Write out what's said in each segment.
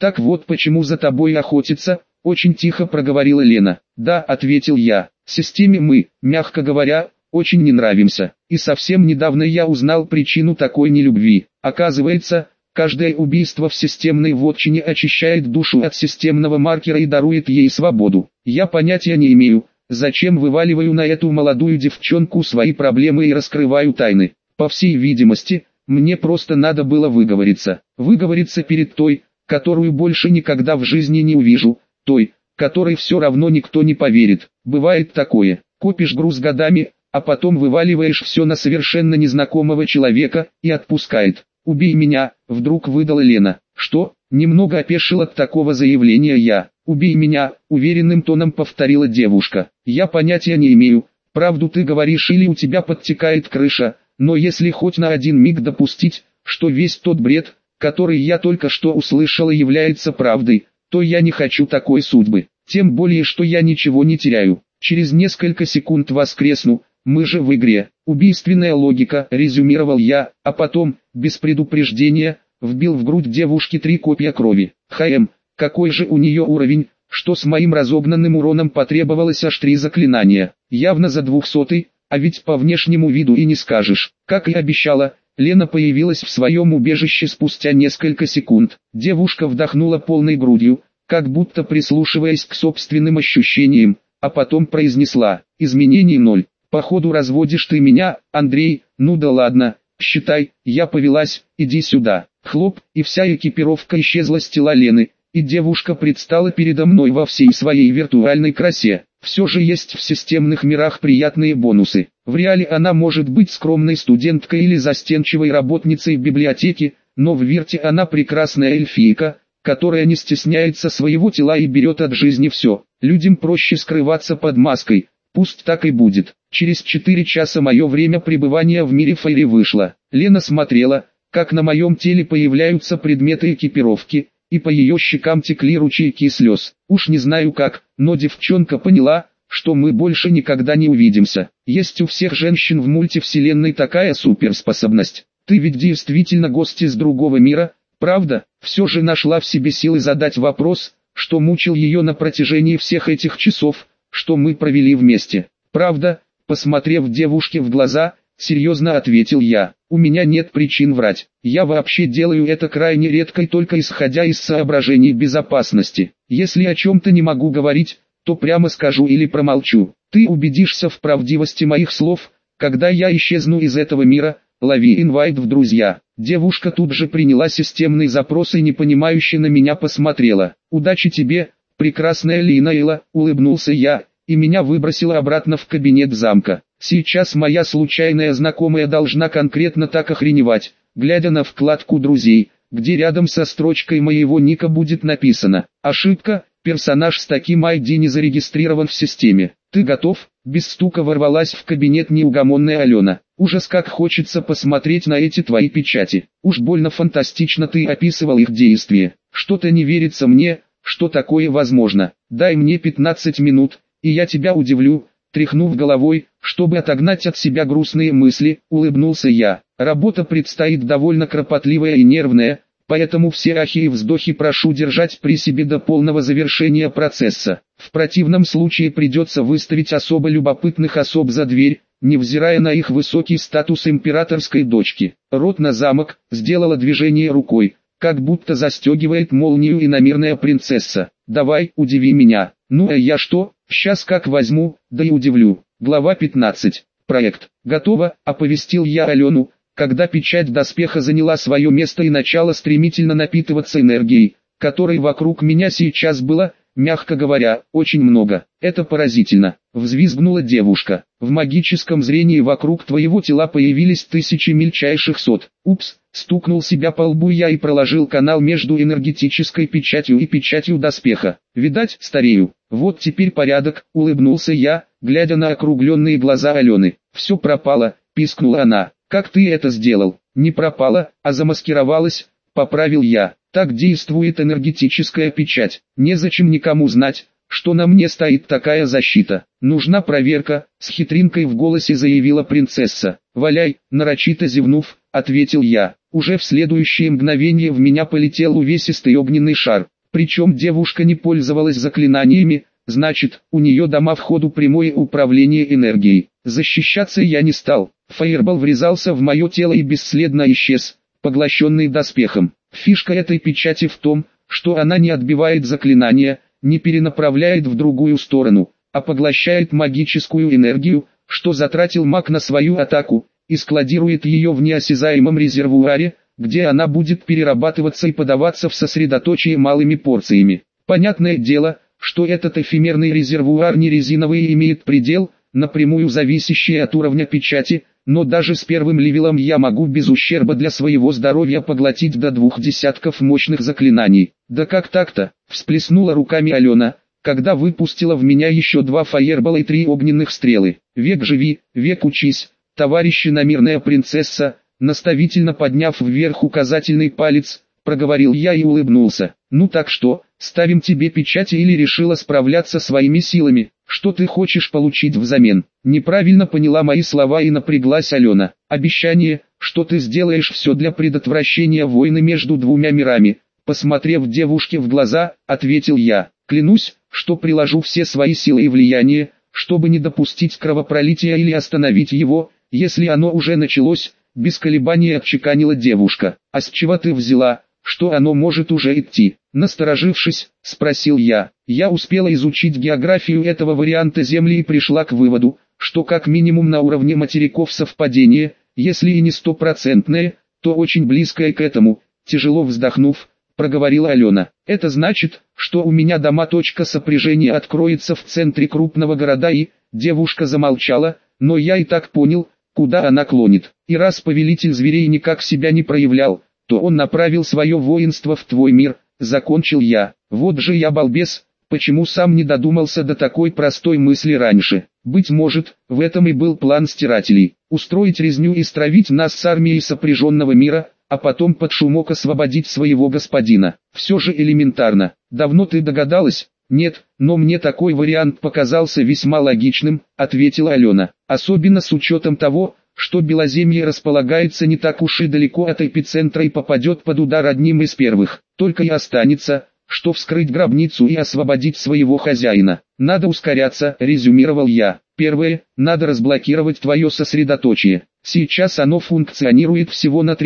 Так вот почему за тобой охотятся, очень тихо проговорила Лена. Да, ответил я, системе мы, мягко говоря, очень не нравимся. И совсем недавно я узнал причину такой нелюбви. Оказывается, каждое убийство в системной вотчине очищает душу от системного маркера и дарует ей свободу. Я понятия не имею, зачем вываливаю на эту молодую девчонку свои проблемы и раскрываю тайны. По всей видимости, мне просто надо было выговориться. Выговориться перед той, которую больше никогда в жизни не увижу, той, которой все равно никто не поверит. Бывает такое, копишь груз годами, а потом вываливаешь все на совершенно незнакомого человека, и отпускает. «Убей меня», — вдруг выдала Лена. «Что?» — немного опешил от такого заявления я. «Убей меня», — уверенным тоном повторила девушка. «Я понятия не имею, правду ты говоришь или у тебя подтекает крыша, но если хоть на один миг допустить, что весь тот бред, который я только что услышала, является правдой, то я не хочу такой судьбы. Тем более, что я ничего не теряю. Через несколько секунд воскресну, мы же в игре. Убийственная логика», — резюмировал я, а потом, без предупреждения, вбил в грудь девушки 3 копья крови. Какой же у нее уровень, что с моим разогнанным уроном потребовалось аж 3 заклинания. Явно за 200-й, а ведь по внешнему виду и не скажешь. Как и обещала, Лена появилась в своем убежище спустя несколько секунд. Девушка вдохнула полной грудью, как будто прислушиваясь к собственным ощущениям, а потом произнесла: «Изменений 0. Походу разводишь ты меня, Андрей, ну да ладно, считай, я повелась, иди сюда». Хлоп, и вся экипировка исчезла с тела Лены, и девушка предстала передо мной во всей своей виртуальной красе. Все же есть в системных мирах приятные бонусы. В реале она может быть скромной студенткой или застенчивой работницей в библиотеке, но в вирте она прекрасная эльфийка, которая не стесняется своего тела и берет от жизни все. Людям проще скрываться под маской, пусть так и будет. Через 4 часа мое время пребывания в мире Фейри вышло. Лена смотрела, как на моем теле появляются предметы экипировки, и по ее щекам текли ручейки слез. Уж не знаю как, но девчонка поняла, что мы больше никогда не увидимся. Есть у всех женщин в мультивселенной такая суперспособность. Ты ведь действительно гость из другого мира, правда? Все же нашла в себе силы задать вопрос, что мучил ее на протяжении всех этих часов, что мы провели вместе. «Правда», — посмотрев девушке в глаза, серьезно ответил я. «У меня нет причин врать. Я вообще делаю это крайне редко и только исходя из соображений безопасности. Если о чем-то не могу говорить, то прямо скажу или промолчу. Ты убедишься в правдивости моих слов, когда я исчезну из этого мира. Лови инвайт в друзья». Девушка тут же приняла системный запрос и непонимающе на меня посмотрела. «Удачи тебе, прекрасная Линейла», — улыбнулся я, и меня выбросило обратно в кабинет замка. Сейчас моя случайная знакомая должна конкретно так охреневать, глядя на вкладку «Друзей», где рядом со строчкой моего ника будет написано: «Ошибка, персонаж с таким ID не зарегистрирован в системе». «Ты готов?» — без стука ворвалась в кабинет неугомонная Алена. «Ужас, как хочется посмотреть на эти твои печати. Уж больно фантастично ты описывал их действие. Что-то не верится мне, что такое возможно. Дай мне 15 минут, и я тебя удивлю». Тряхнув головой, чтобы отогнать от себя грустные мысли, улыбнулся я. «Работа предстоит довольно кропотливая и нервная, поэтому все ахи и вздохи прошу держать при себе до полного завершения процесса. В противном случае придется выставить особо любопытных особ за дверь, невзирая на их высокий статус императорской дочки». Рот на замок, сделала движение рукой, как будто застегивает молнию иномирная принцесса. «Давай, удиви меня». «Ну а я что, сейчас как возьму, да и удивлю». Глава 15. Проект. «Готово», — оповестил я Алену, когда печать доспеха заняла свое место и начала стремительно напитываться энергией, которой вокруг меня сейчас было, мягко говоря, очень много. «Это поразительно», — взвизгнула девушка. «В магическом зрении вокруг твоего тела появились тысячи мельчайших сот». «Упс», — стукнул себя по лбу я и проложил канал между энергетической печатью и печатью доспеха. «Видать, старею». «Вот теперь порядок», — улыбнулся я, глядя на округленные глаза Алены. «Все пропало», — пискнула она. «Как ты это сделал?» «Не пропало, а замаскировалась», — поправил я. «Так действует энергетическая печать. Незачем никому знать, что на мне стоит такая защита. Нужна проверка», — с хитринкой в голосе заявила принцесса. «Валяй», — нарочито зевнув, ответил я. Уже в следующее мгновение в меня полетел увесистый огненный шар. Причем девушка не пользовалась заклинаниями, значит, у нее дома входу прямое управление энергией. Защищаться я не стал. Фаербол врезался в мое тело и бесследно исчез, поглощенный доспехом. Фишка этой печати в том, что она не отбивает заклинания, не перенаправляет в другую сторону, а поглощает магическую энергию, что затратил маг на свою атаку, и складирует ее в неосязаемом резервуаре, где она будет перерабатываться и подаваться в сосредоточие малыми порциями. Понятное дело, что этот эфемерный резервуар не резиновый и имеет предел, напрямую зависящий от уровня печати, но даже с первым левелом я могу без ущерба для своего здоровья поглотить до 2 десятков мощных заклинаний. Да как так-то? Всплеснула руками Алена, когда выпустила в меня еще 2 фаербола и 3 огненных стрелы. Век живи, век учись, товарищ иномирная принцесса, наставительно подняв вверх указательный палец, проговорил я и улыбнулся. Ну так что, ставим тебе печати или решила справляться своими силами? Что ты хочешь получить взамен? Неправильно поняла мои слова и напряглась Алена. Обещание, что ты сделаешь все для предотвращения войны между двумя мирами. Посмотрев девушке в глаза, ответил я. Клянусь, что приложу все свои силы и влияние, чтобы не допустить кровопролития или остановить его, если оно уже началось, без колебаний отчеканила девушка. А с чего ты взяла, что оно может уже идти? Насторожившись, спросил я. Я успела изучить географию этого варианта Земли и пришла к выводу, что как минимум на уровне материков совпадение, если и не стопроцентное, то очень близкое к этому. Тяжело вздохнув, проговорила Алена. Это значит, что у меня дома точка сопряжения откроется в центре крупного города и... Девушка замолчала, но я и так понял, куда она клонит. И раз повелитель зверей никак себя не проявлял, то он направил свое воинство в твой мир, закончил я. Вот же я балбес, почему сам не додумался до такой простой мысли раньше. Быть может, в этом и был план стирателей. Устроить резню и стравить нас с армией сопряженного мира, а потом под шумок освободить своего господина. Все же элементарно. Давно ты догадалась? Нет, но мне такой вариант показался весьма логичным, ответила Алена. Особенно с учетом того, что Белоземье располагается не так уж и далеко от эпицентра и попадет под удар одним из первых. Только и останется, что вскрыть гробницу и освободить своего хозяина. Надо ускоряться, резюмировал я. Первое, надо разблокировать твое сосредоточие. Сейчас оно функционирует всего на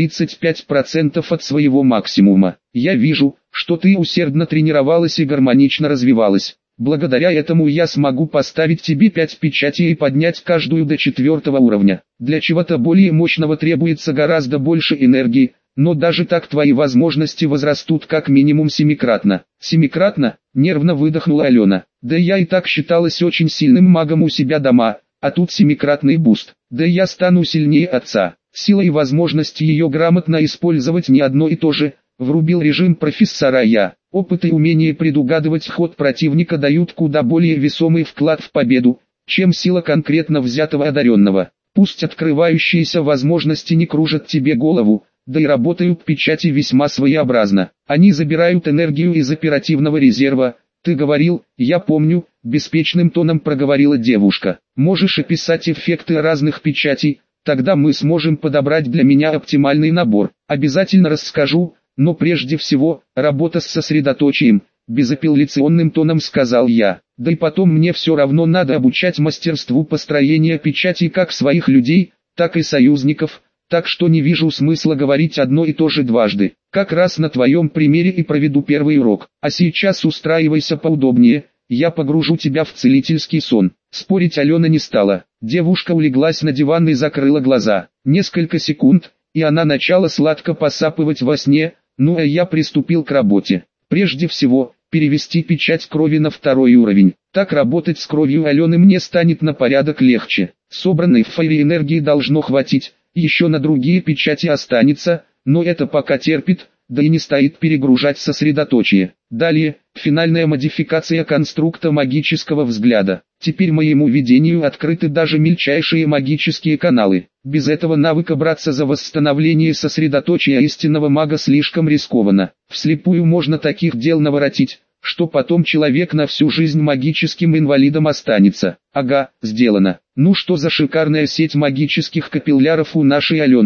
35% от своего максимума. Я вижу, что ты усердно тренировалась и гармонично развивалась. Благодаря этому я смогу поставить тебе 5 печатей и поднять каждую до 4 уровня. Для чего-то более мощного требуется гораздо больше энергии, но даже так твои возможности возрастут как минимум 7-кратно. 7-кратно? Нервно выдохнула Алена. Да я и так считалась очень сильным магом у себя дома, а тут 7-кратный буст. Да я стану сильнее отца. Сила и возможности ее грамотно использовать не одно и то же. Врубил режим профессора я. Опыт и умение предугадывать ход противника дают куда более весомый вклад в победу, чем сила конкретно взятого одаренного. Пусть открывающиеся возможности не кружат тебе голову, да и работают печати весьма своеобразно. Они забирают энергию из оперативного резерва. Ты говорил, я помню, беспечным тоном проговорила девушка. Можешь описать эффекты разных печатей, тогда мы сможем подобрать для меня оптимальный набор. Обязательно расскажу. Но прежде всего, работа с сосредоточием, безапелляционным тоном сказал я. Да и потом мне все равно надо обучать мастерству построения печати как своих людей, так и союзников, так что не вижу смысла говорить одно и то же дважды. Как раз на твоем примере и проведу первый урок. А сейчас устраивайся поудобнее, я погружу тебя в целительский сон. Спорить Алена не стала. Девушка улеглась на диван и закрыла глаза. Несколько секунд, и она начала сладко посапывать во сне. Ну а я приступил к работе. Прежде всего, перевести печать крови на 2-й уровень. Так работать с кровью Алены мне станет на порядок легче. Собранной в фаере энергии должно хватить, еще на другие печати останется, но это пока терпит, да и не стоит перегружать сосредоточие. Далее, финальная модификация конструкта магического взгляда. Теперь моему видению открыты даже мельчайшие магические каналы. Без этого навыка браться за восстановление сосредоточия истинного мага слишком рискованно. Вслепую можно таких дел наворотить, что потом человек на всю жизнь магическим инвалидом останется. Ага, сделано. Ну что за шикарная сеть магических капилляров у нашей Аленки.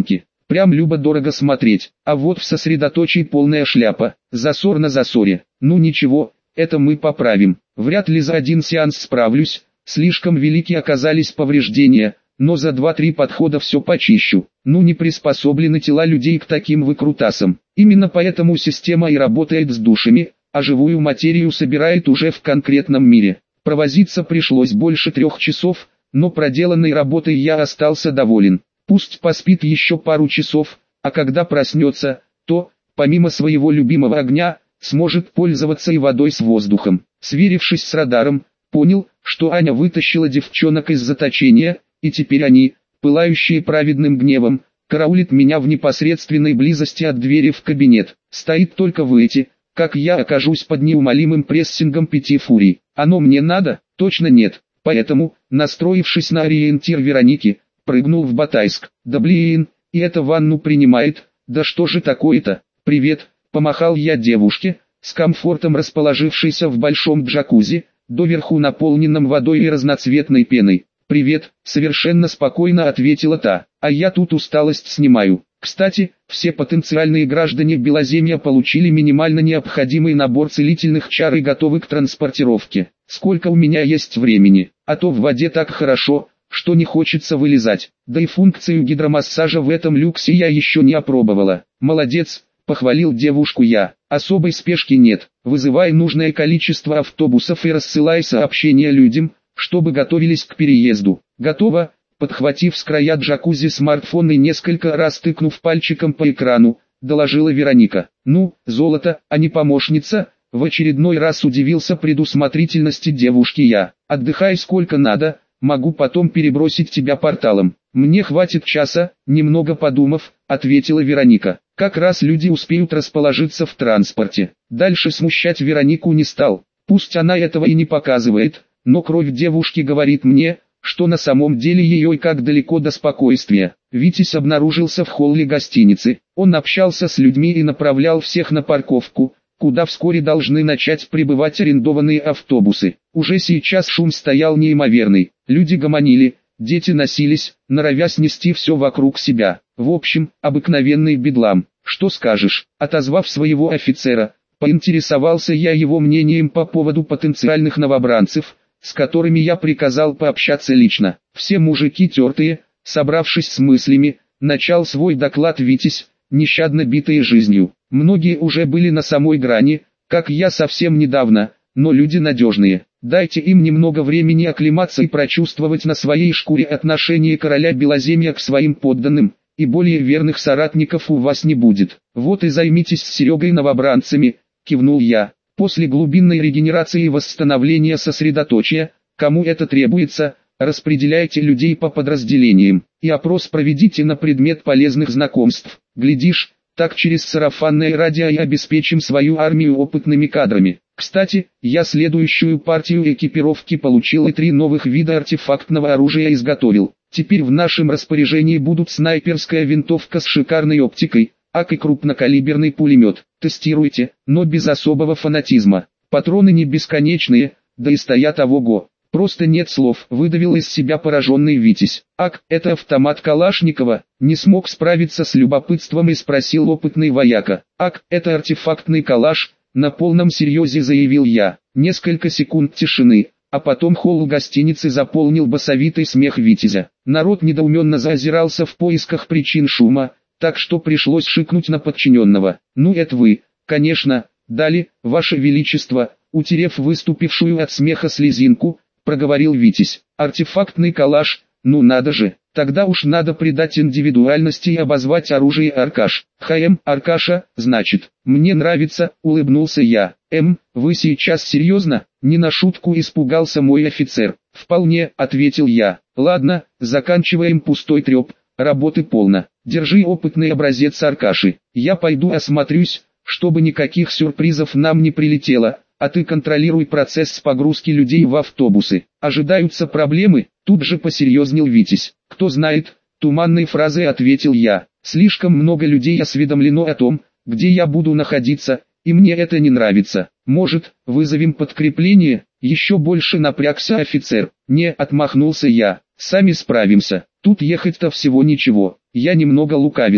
Прям любо-дорого смотреть. А вот в сосредоточии полная шляпа, засор на засоре. Ну ничего, это мы поправим. Вряд ли за один сеанс справлюсь, слишком велики оказались повреждения, но за 2-3 подхода все почищу. Ну не приспособлены тела людей к таким выкрутасам. Именно поэтому система и работает с душами, а живую материю собирает уже в конкретном мире. Провозиться пришлось больше 3 часов, но проделанной работой я остался доволен. Пусть поспит еще пару часов, а когда проснется, то, помимо своего любимого огня, сможет пользоваться и водой с воздухом. Сверившись с радаром, понял, что Аня вытащила девчонок из заточения, и теперь они, пылающие праведным гневом, караулят меня в непосредственной близости от двери в кабинет. Стоит только выйти, как я окажусь под неумолимым прессингом 5 фурий. Оно мне надо? Точно нет. Поэтому, настроившись на ориентир Вероники, прыгнул в Батайск. Да блин, и это ванну принимает, да что же такое-то? Привет, помахал я девушке, с комфортом расположившейся в большом джакузи, доверху наполненном водой и разноцветной пеной. «Привет», — совершенно спокойно ответила та, — «а я тут усталость снимаю». Кстати, все потенциальные граждане Белоземья получили минимально необходимый набор целительных чар и готовы к транспортировке. Сколько у меня есть времени, а то в воде так хорошо, что не хочется вылезать. Да и функцию гидромассажа в этом люксе я еще не опробовала. «Молодец», — похвалил девушку я, — «особой спешки нет. Вызывай нужное количество автобусов и рассылай сообщения людям, чтобы готовились к переезду». «Готово», — подхватив с края джакузи смартфон и несколько раз тыкнув пальчиком по экрану, доложила Вероника. «Ну, золото, а не помощница?» В очередной раз удивился предусмотрительности девушки я. «Отдыхай сколько надо, могу потом перебросить тебя порталом». «Мне хватит часа», немного подумав, ответила Вероника. «Как раз люди успеют расположиться в транспорте». Дальше смущать Веронику не стал. Пусть она этого и не показывает, но кровь девушки говорит мне, что на самом деле ее и как далеко до спокойствия. Витязь обнаружился в холле гостиницы. Он общался с людьми и направлял всех на парковку, куда вскоре должны начать прибывать арендованные автобусы. Уже сейчас шум стоял неимоверный. Люди гомонили, дети носились, норовя снести все вокруг себя. В общем, обыкновенный бедлам. «Что скажешь?» Отозвав своего офицера, поинтересовался я его мнением по поводу потенциальных новобранцев, с которыми я приказал пообщаться лично. Все мужики тертые, собравшись с мыслями, начал свой доклад Витязь, нещадно битые жизнью. Многие уже были на самой грани, как я совсем недавно, но люди надежные. Дайте им немного времени оклематься и прочувствовать на своей шкуре отношение короля Белоземья к своим подданным, и более верных соратников у вас не будет. Вот и займитесь с Серегой новобранцами, кивнул я. После глубинной регенерации и восстановления сосредоточия, кому это требуется, распределяйте людей по подразделениям, и опрос проведите на предмет полезных знакомств. Глядишь, так через сарафанное радио и обеспечим свою армию опытными кадрами. Кстати, я следующую партию экипировки получил и 3 новых вида артефактного оружия изготовил. Теперь в нашем распоряжении будут снайперская винтовка с шикарной оптикой, АК и крупнокалиберный пулемет. Тестируйте, но без особого фанатизма. Патроны не бесконечные, да и стоят ого-го. Просто нет слов, выдавил из себя пораженный Витязь. «Ак, это автомат Калашникова», не смог справиться с любопытством и спросил опытный вояка. «Ак, это артефактный калаш», на полном серьезе заявил я. Несколько секунд тишины, а потом холл гостиницы заполнил басовитый смех Витязя. Народ недоуменно заозирался в поисках причин шума, так что пришлось шикнуть на подчиненного. «Ну это вы, конечно, дали, ваше величество», утерев выступившую от смеха слезинку, проговорил Витязь. «Артефактный калаш, ну надо же, тогда уж надо придать индивидуальности и обозвать оружие Аркаш». Аркаша, значит, мне нравится», улыбнулся я. Вы сейчас серьезно?» Не на шутку испугался мой офицер. «Вполне», ответил я. «Ладно, заканчиваем пустой треп, работы полно. Держи опытный образец Аркаши. Я пойду осмотрюсь, чтобы никаких сюрпризов нам не прилетело, а ты контролируй процесс погрузки людей в автобусы. Ожидаются проблемы?» Тут же посерьезнел Витязь. «Кто знает», туманной фразой ответил я. «Слишком много людей осведомлено о том, где я буду находиться, и мне это не нравится. Может, вызовем подкрепление?» Еще больше напрягся офицер. «Не», отмахнулся я, «сами справимся. Тут ехать-то всего ничего». Я немного лукавил.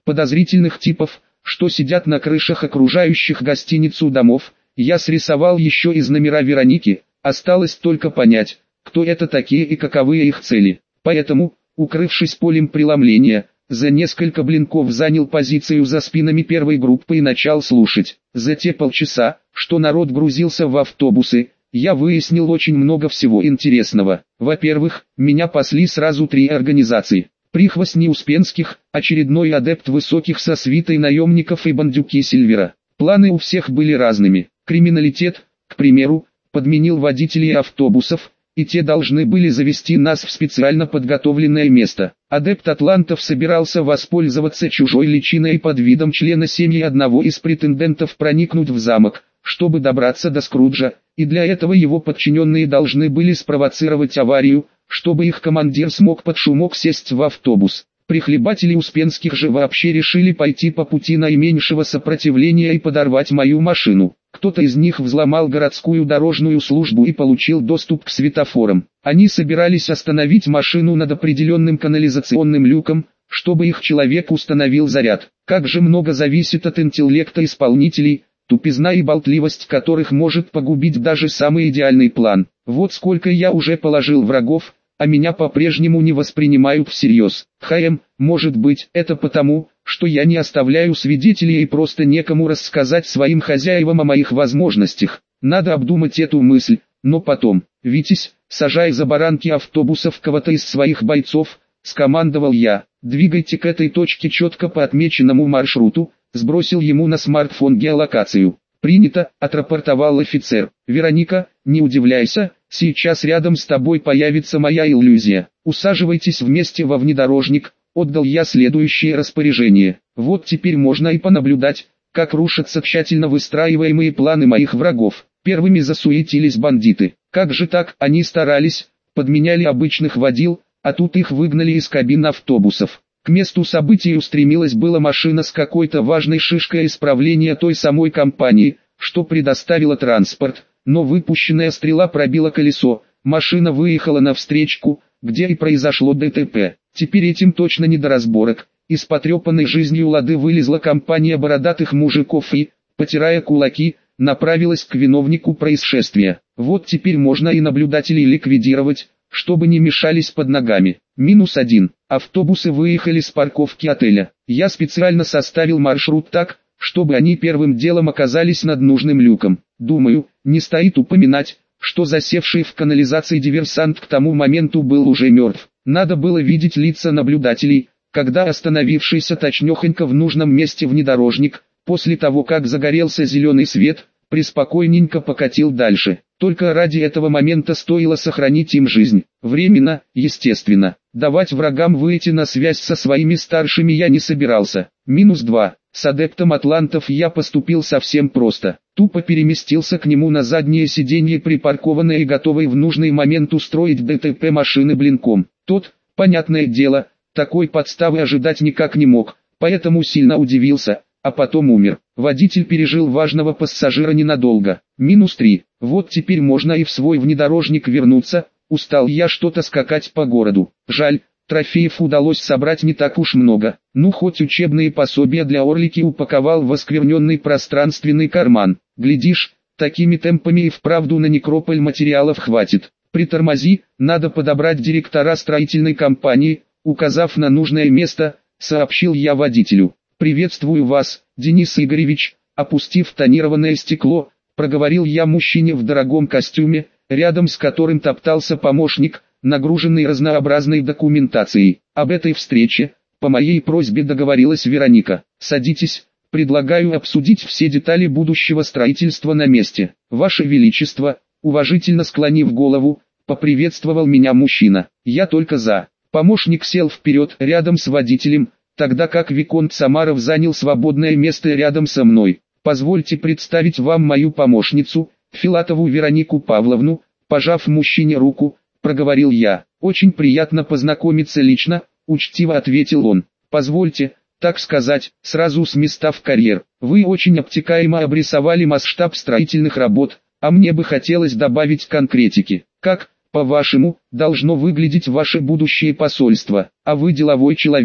подозрительных типов, что сидят на крышах окружающих гостиницу домов. Я срисовал еще из номера Вероники, осталось только понять, кто это такие и каковы их цели. Поэтому, укрывшись полем преломления, за несколько блинков занял позицию за спинами первой группы и начал слушать. За те полчаса, что народ грузился в автобусы, я выяснил очень много всего интересного. Во-первых, меня пасли сразу 3 организации. Прихвостни Успенских, очередной адепт высоких со свитой наемников и бандюки Сильвера. Планы у всех были разными. Криминалитет, к примеру, подменил водителей автобусов, и те должны были завести нас в специально подготовленное место. Адепт Атлантов собирался воспользоваться чужой личиной и под видом члена семьи одного из претендентов проникнуть в замок, чтобы добраться до Скруджа, и для этого его подчиненные должны были спровоцировать аварию, чтобы их командир смог под шумок сесть в автобус. Прихлебатели Успенских же вообще решили пойти по пути наименьшего сопротивления и подорвать мою машину. Кто-то из них взломал городскую дорожную службу и получил доступ к светофорам. Они собирались остановить машину над определенным канализационным люком, чтобы их человек установил заряд. Как же много зависит от интеллекта исполнителей, тупизна и болтливость которых может погубить даже самый идеальный план. Вот сколько я уже положил врагов, а меня по-прежнему не воспринимают всерьез. Может быть, это потому, что я не оставляю свидетелей и просто некому рассказать своим хозяевам о моих возможностях. Надо обдумать эту мысль, но потом. «Витязь, сажай за баранки автобусов кого-то из своих бойцов», — скомандовал я. «Двигайте к этой точке четко по отмеченному маршруту», — сбросил ему на смартфон геолокацию. «Принято», — отрапортовал офицер. «Вероника, не удивляйся, сейчас рядом с тобой появится моя иллюзия. Усаживайтесь вместе во внедорожник», — отдал я следующее распоряжение. Вот теперь можно и понаблюдать, как рушатся тщательно выстраиваемые планы моих врагов. Первыми засуетились бандиты. Как же так, они старались, подменяли обычных водил, а тут их выгнали из кабин автобусов. К месту событий устремилась была машина с какой-то важной шишкой исправления той самой компании, что предоставила транспорт, но выпущенная стрела пробила колесо, машина выехала на встречку, где и произошло ДТП. Теперь этим точно не до разборок. Из потрепанной жизнью лады вылезла компания бородатых мужиков и, потирая кулаки, направилась к виновнику происшествия. Вот теперь можно и наблюдателей ликвидировать, чтобы не мешались под ногами. -1. Автобусы выехали с парковки отеля. Я специально составил маршрут так, чтобы они первым делом оказались над нужным люком. Думаю, не стоит упоминать, что засевший в канализации диверсант к тому моменту был уже мертв. Надо было видеть лица наблюдателей, когда остановившийся точнёхонько в нужном месте внедорожник, после того как загорелся зеленый свет, преспокойненько покатил дальше. Только ради этого момента стоило сохранить им жизнь. Временно, естественно. Давать врагам выйти на связь со своими старшими я не собирался. -2. С адептом Атлантов я поступил совсем просто. Тупо переместился к нему на заднее сиденье припаркованной и готовой в нужный момент устроить ДТП машины блинком. Тот, понятное дело, такой подставы ожидать никак не мог, поэтому сильно удивился, а потом умер. Водитель пережил важного пассажира ненадолго. -3. Вот теперь можно и в свой внедорожник вернуться. Устал я что-то скакать по городу. Жаль, трофеев удалось собрать не так уж много. Ну хоть учебные пособия для Орлики упаковал в оскверненный пространственный карман. Глядишь, такими темпами и вправду на некрополь материалов хватит. Притормози, надо подобрать директора строительной компании. Указав на нужное место, сообщил я водителю. «Приветствую вас, Денис Игоревич», опустив тонированное стекло, проговорил я мужчине в дорогом костюме, рядом с которым топтался помощник, нагруженный разнообразной документацией. Об этой встрече, по моей просьбе договорилась Вероника. «Садитесь, предлагаю обсудить все детали будущего строительства на месте». «Ваше Величество», уважительно склонив голову, поприветствовал меня мужчина. «Я только за». Помощник сел вперед рядом с водителем, тогда как виконт Самаров занял свободное место рядом со мной. «Позвольте представить вам мою помощницу, Филатову Веронику Павловну», пожав мужчине руку, проговорил я. «Очень приятно познакомиться лично», учтиво ответил он. «Позвольте, так сказать, сразу с места в карьер. Вы очень обтекаемо обрисовали масштаб строительных работ, а мне бы хотелось добавить конкретики. Как, по-вашему, должно выглядеть ваше будущее посольство? А вы деловой человек,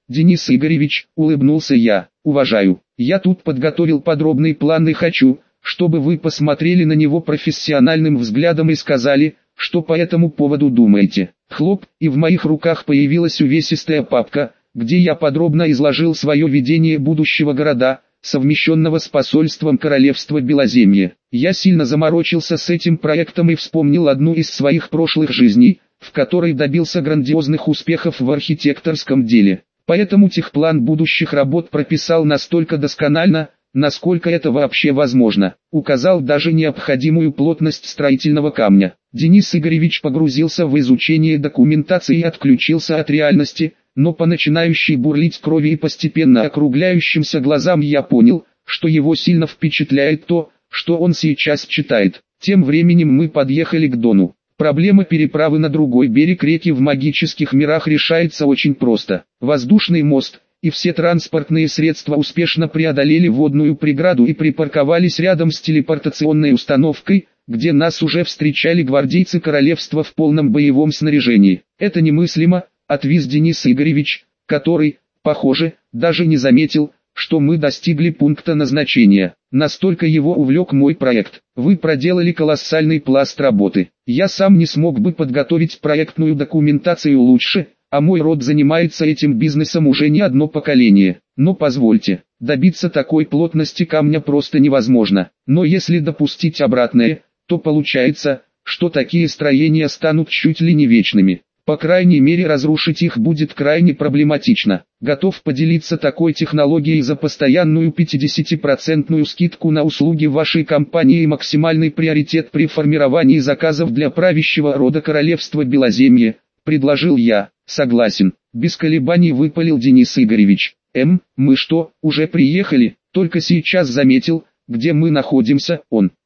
Денис Игоревич, улыбнулся я, уважаю. Я тут подготовил подробный план и хочу, чтобы вы посмотрели на него профессиональным взглядом и сказали, что по этому поводу думаете. Хлоп, и в моих руках появилась увесистая папка, где я подробно изложил свое видение будущего города, совмещенного с посольством Королевства Белоземье. Я сильно заморочился с этим проектом и вспомнил одну из своих прошлых жизней, в которой добился грандиозных успехов в архитекторском деле. Поэтому техплан будущих работ прописал настолько досконально, насколько это вообще возможно. Указал даже необходимую плотность строительного камня. Денис Игоревич погрузился в изучение документации и отключился от реальности, но по начинающей бурлить крови и постепенно округляющимся глазам я понял, что его сильно впечатляет то, что он сейчас читает. Тем временем мы подъехали к Дону. Проблема переправы на другой берег реки в магических мирах решается очень просто. Воздушный мост и все транспортные средства успешно преодолели водную преграду и припарковались рядом с телепортационной установкой, где нас уже встречали гвардейцы королевства в полном боевом снаряжении. «Это немыслимо», — отвис Денис Игоревич, который, похоже, даже не заметил, что мы достигли пункта назначения. Настолько его увлек мой проект. Вы проделали колоссальный пласт работы. Я сам не смог бы подготовить проектную документацию лучше, а мой род занимается этим бизнесом уже не одно поколение. Но позвольте, добиться такой плотности камня просто невозможно. Но если допустить обратное, то получается, что такие строения станут чуть ли не вечными. По крайней мере, разрушить их будет крайне проблематично. Готов поделиться такой технологией за постоянную 50% скидку на услуги вашей компании и максимальный приоритет при формировании заказов для правящего рода Королевства Белоземье, предложил я. Согласен, без колебаний выпалил Денис Игоревич. Мы что, уже приехали? Только сейчас заметил, где мы находимся.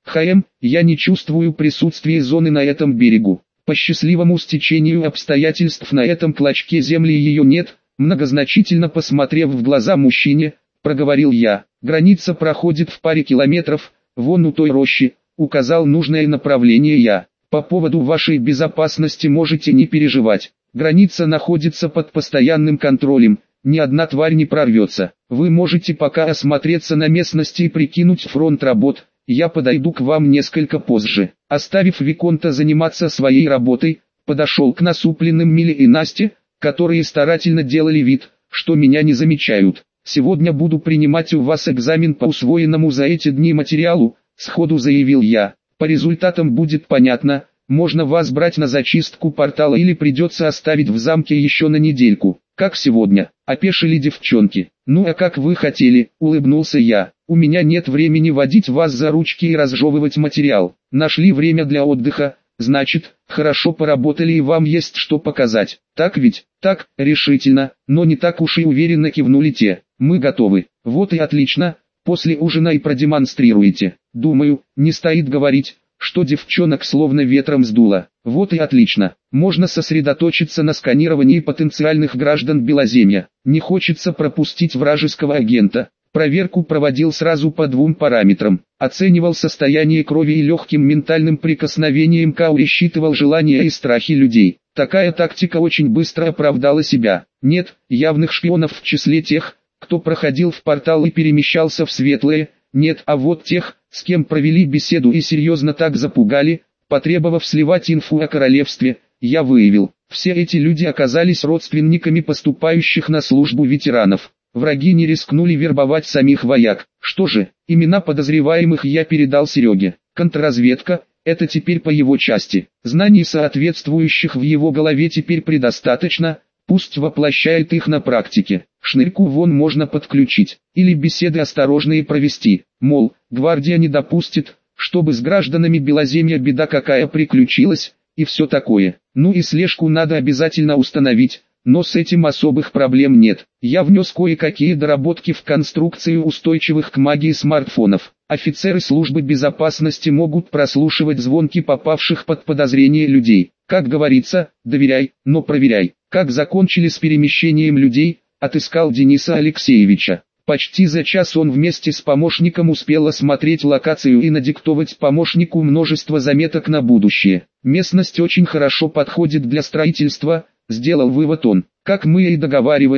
Я не чувствую присутствия зоны на этом берегу. По счастливому стечению обстоятельств на этом клочке земли ее нет, многозначительно посмотрев в глаза мужчине, проговорил я. Граница проходит в паре километров, вон у той рощи, указал нужное направление я. По поводу вашей безопасности можете не переживать. Граница находится под постоянным контролем, ни одна тварь не прорвется. Вы можете пока осмотреться на местности и прикинуть фронт работ. Я подойду к вам несколько позже. Оставив Виконта заниматься своей работой, подошел к насупленным Миле и Насте, которые старательно делали вид, что меня не замечают. Сегодня буду принимать у вас экзамен по усвоенному за эти дни материалу, сходу заявил я. По результатам будет понятно, можно вас брать на зачистку портала или придется оставить в замке еще на недельку. Как сегодня, опешили девчонки. Ну а как вы хотели, улыбнулся я. У меня нет времени водить вас за ручки и разжевывать материал. Нашли время для отдыха, значит, хорошо поработали и вам есть что показать. Так ведь? Так, решительно, но не так уж и уверенно кивнули те. Мы готовы. Вот и отлично, после ужина и продемонстрируете. Думаю, не стоит говорить, что девчонок словно ветром сдуло. Вот и отлично. Можно сосредоточиться на сканировании потенциальных граждан Белоземья. Не хочется пропустить вражеского агента. Проверку проводил сразу по двум параметрам. Оценивал состояние крови и легким ментальным прикосновением к ауре считывал желания и страхи людей. Такая тактика очень быстро оправдала себя. Нет явных шпионов в числе тех, кто проходил в портал и перемещался в светлое. Нет, а вот тех, с кем провели беседу и серьезно так запугали, потребовав сливать инфу о королевстве, я выявил. Все эти люди оказались родственниками поступающих на службу ветеранов. Враги не рискнули вербовать самих вояк. Что же, имена подозреваемых я передал Сереге. Контрразведка, это теперь по его части. Знаний соответствующих в его голове теперь предостаточно, пусть воплощает их на практике. Шнырьку вон можно подключить, или беседы осторожные провести. Мол, гвардия не допустит, чтобы с гражданами Белоземья беда какая приключилась, и все такое. Ну и слежку надо обязательно установить. Но с этим особых проблем нет. Я внес кое-какие доработки в конструкцию устойчивых к магии смартфонов. Офицеры службы безопасности могут прослушивать звонки попавших под подозрение людей. Как говорится, доверяй, но проверяй. Как закончили с перемещением людей, отыскал Дениса Алексеевича. Почти за час он вместе с помощником успел осмотреть локацию и надиктовать помощнику множество заметок на будущее. Местность очень хорошо подходит для строительства, сделал вывод он. Как мы и договаривались,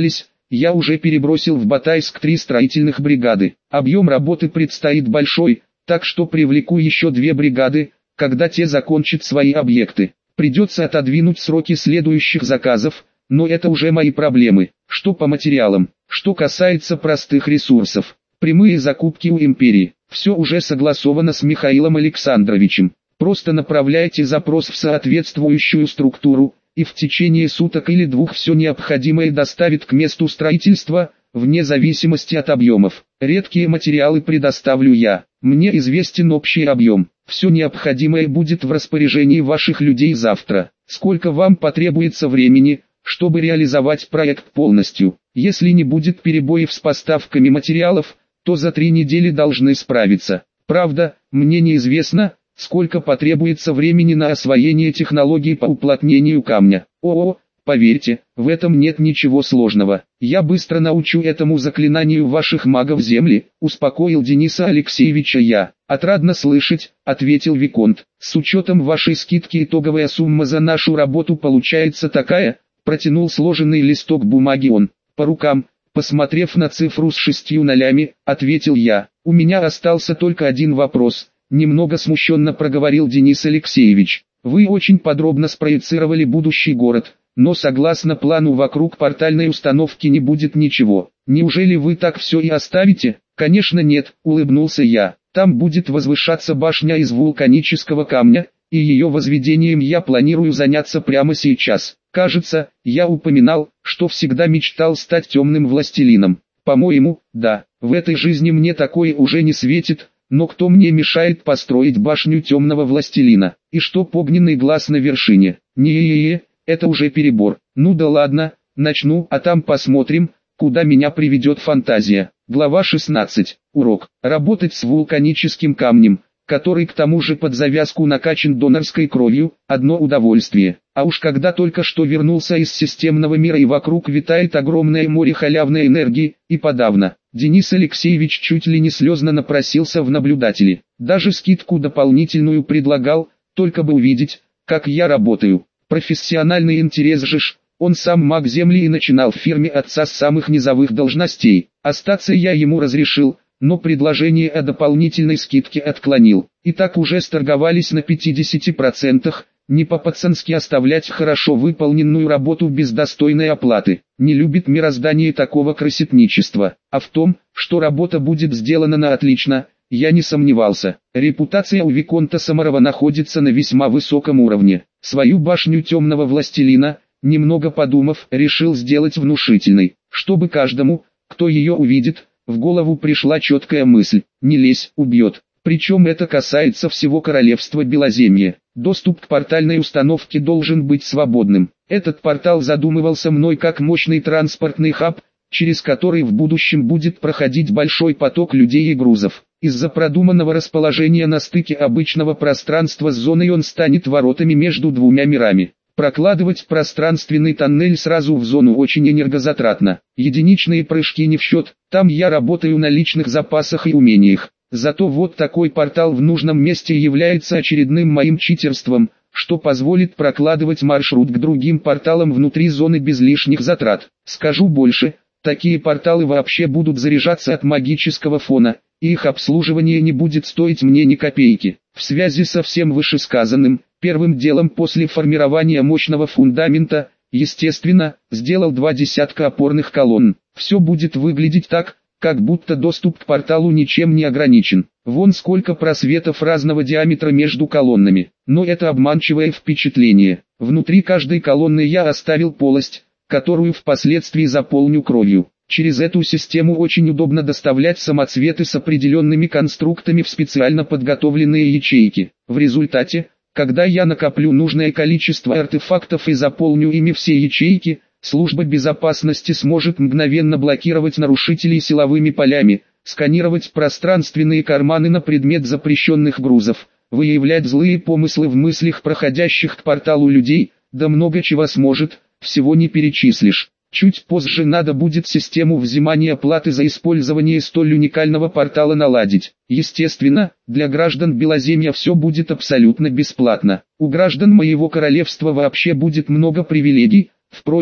Я уже перебросил в Батайск 3 строительных бригады. Объем работы предстоит большой, так что привлеку еще 2 бригады, когда те закончат свои объекты. Придется отодвинуть сроки следующих заказов, но это уже мои проблемы. Что по материалам, что касается простых ресурсов, прямые закупки у империи, все уже согласовано с Михаилом Александровичем. Просто направляйте запрос в соответствующую структуру, и в течение суток или 2 все необходимое доставит к месту строительства, вне зависимости от объемов. Редкие материалы предоставлю я, мне известен общий объем. Все необходимое будет в распоряжении ваших людей завтра. Сколько вам потребуется времени, чтобы реализовать проект полностью? Если не будет перебоев с поставками материалов, то за 3 недели должны справиться. Правда, мне неизвестно, сколько потребуется времени на освоение технологий по уплотнению камня. Поверьте, в этом нет ничего сложного. Я быстро научу этому заклинанию ваших магов земли, успокоил Дениса Алексеевича я. Отрадно слышать, ответил Виконт. С учетом вашей скидки итоговая сумма за нашу работу получается такая, протянул сложенный листок бумаги он. По рукам, посмотрев на цифру с 6 нолями, ответил я. У меня остался только один вопрос. Немного смущенно проговорил Денис Алексеевич. Вы очень подробно спроецировали будущий город, но согласно плану вокруг портальной установки не будет ничего. Неужели вы так все и оставите? Конечно нет, улыбнулся я. Там будет возвышаться башня из вулканического камня, и ее возведением я планирую заняться прямо сейчас. Кажется, я упоминал, что всегда мечтал стать темным властелином. По-моему, да, в этой жизни мне такое уже не светит. Но кто мне мешает построить башню темного властелина? И что огненный глаз на вершине? Это уже перебор. Ну да ладно, начну, а там посмотрим, куда меня приведет фантазия. Глава 16. Урок. Работать с вулканическим камнем, который к тому же под завязку накачан донорской кровью, одно удовольствие. А уж когда только что вернулся из системного мира и вокруг витает огромное море халявной энергии, и подавно. Денис Алексеевич чуть ли не слезно напросился в наблюдатели. Даже скидку дополнительную предлагал, только бы увидеть, как я работаю. Профессиональный интерес же ж. Он сам маг земли и начинал в фирме отца с самых низовых должностей. Остаться я ему разрешил, но предложение о дополнительной скидке отклонил. И так уже сторговались на 50%, не по-пацански оставлять хорошо выполненную работу без достойной оплаты. Не любит мироздание такого красотничества. А в том, что работа будет сделана на отлично, я не сомневался. Репутация у Виконта Самарова находится на весьма высоком уровне. Свою башню темного властелина, немного подумав, решил сделать внушительной, чтобы каждому, кто ее увидит, в голову пришла четкая мысль: не лезь, убьет. Причем это касается всего королевства Белоземья. Доступ к портальной установке должен быть свободным. Этот портал задумывался мной как мощный транспортный хаб, через который в будущем будет проходить большой поток людей и грузов. Из-за продуманного расположения на стыке обычного пространства с зоной он станет воротами между двумя мирами. Прокладывать пространственный тоннель сразу в зону очень энергозатратно. Единичные прыжки не в счет, там я работаю на личных запасах и умениях. Зато вот такой портал в нужном месте является очередным моим читерством, что позволит прокладывать маршрут к другим порталам внутри зоны без лишних затрат. Скажу больше, такие порталы вообще будут заряжаться от магического фона, и их обслуживание не будет стоить мне ни копейки. В связи со всем вышесказанным, первым делом после формирования мощного фундамента, естественно, сделал 2 десятка опорных колонн. Все будет выглядеть так, как будто доступ к порталу ничем не ограничен. Вон сколько просветов разного диаметра между колоннами. Но это обманчивое впечатление. Внутри каждой колонны я оставил полость, которую впоследствии заполню кровью. Через эту систему очень удобно доставлять самоцветы с определенными конструктами в специально подготовленные ячейки. В результате, когда я накоплю нужное количество артефактов и заполню ими все ячейки, служба безопасности сможет мгновенно блокировать нарушителей силовыми полями, сканировать пространственные карманы на предмет запрещенных грузов, выявлять злые помыслы в мыслях проходящих к порталу людей, да много чего сможет, всего не перечислишь. Чуть позже надо будет систему взимания платы за использование столь уникального портала наладить. Естественно, для граждан Белоземья все будет абсолютно бесплатно. У граждан моего королевства вообще будет много привилегий. Впрочем,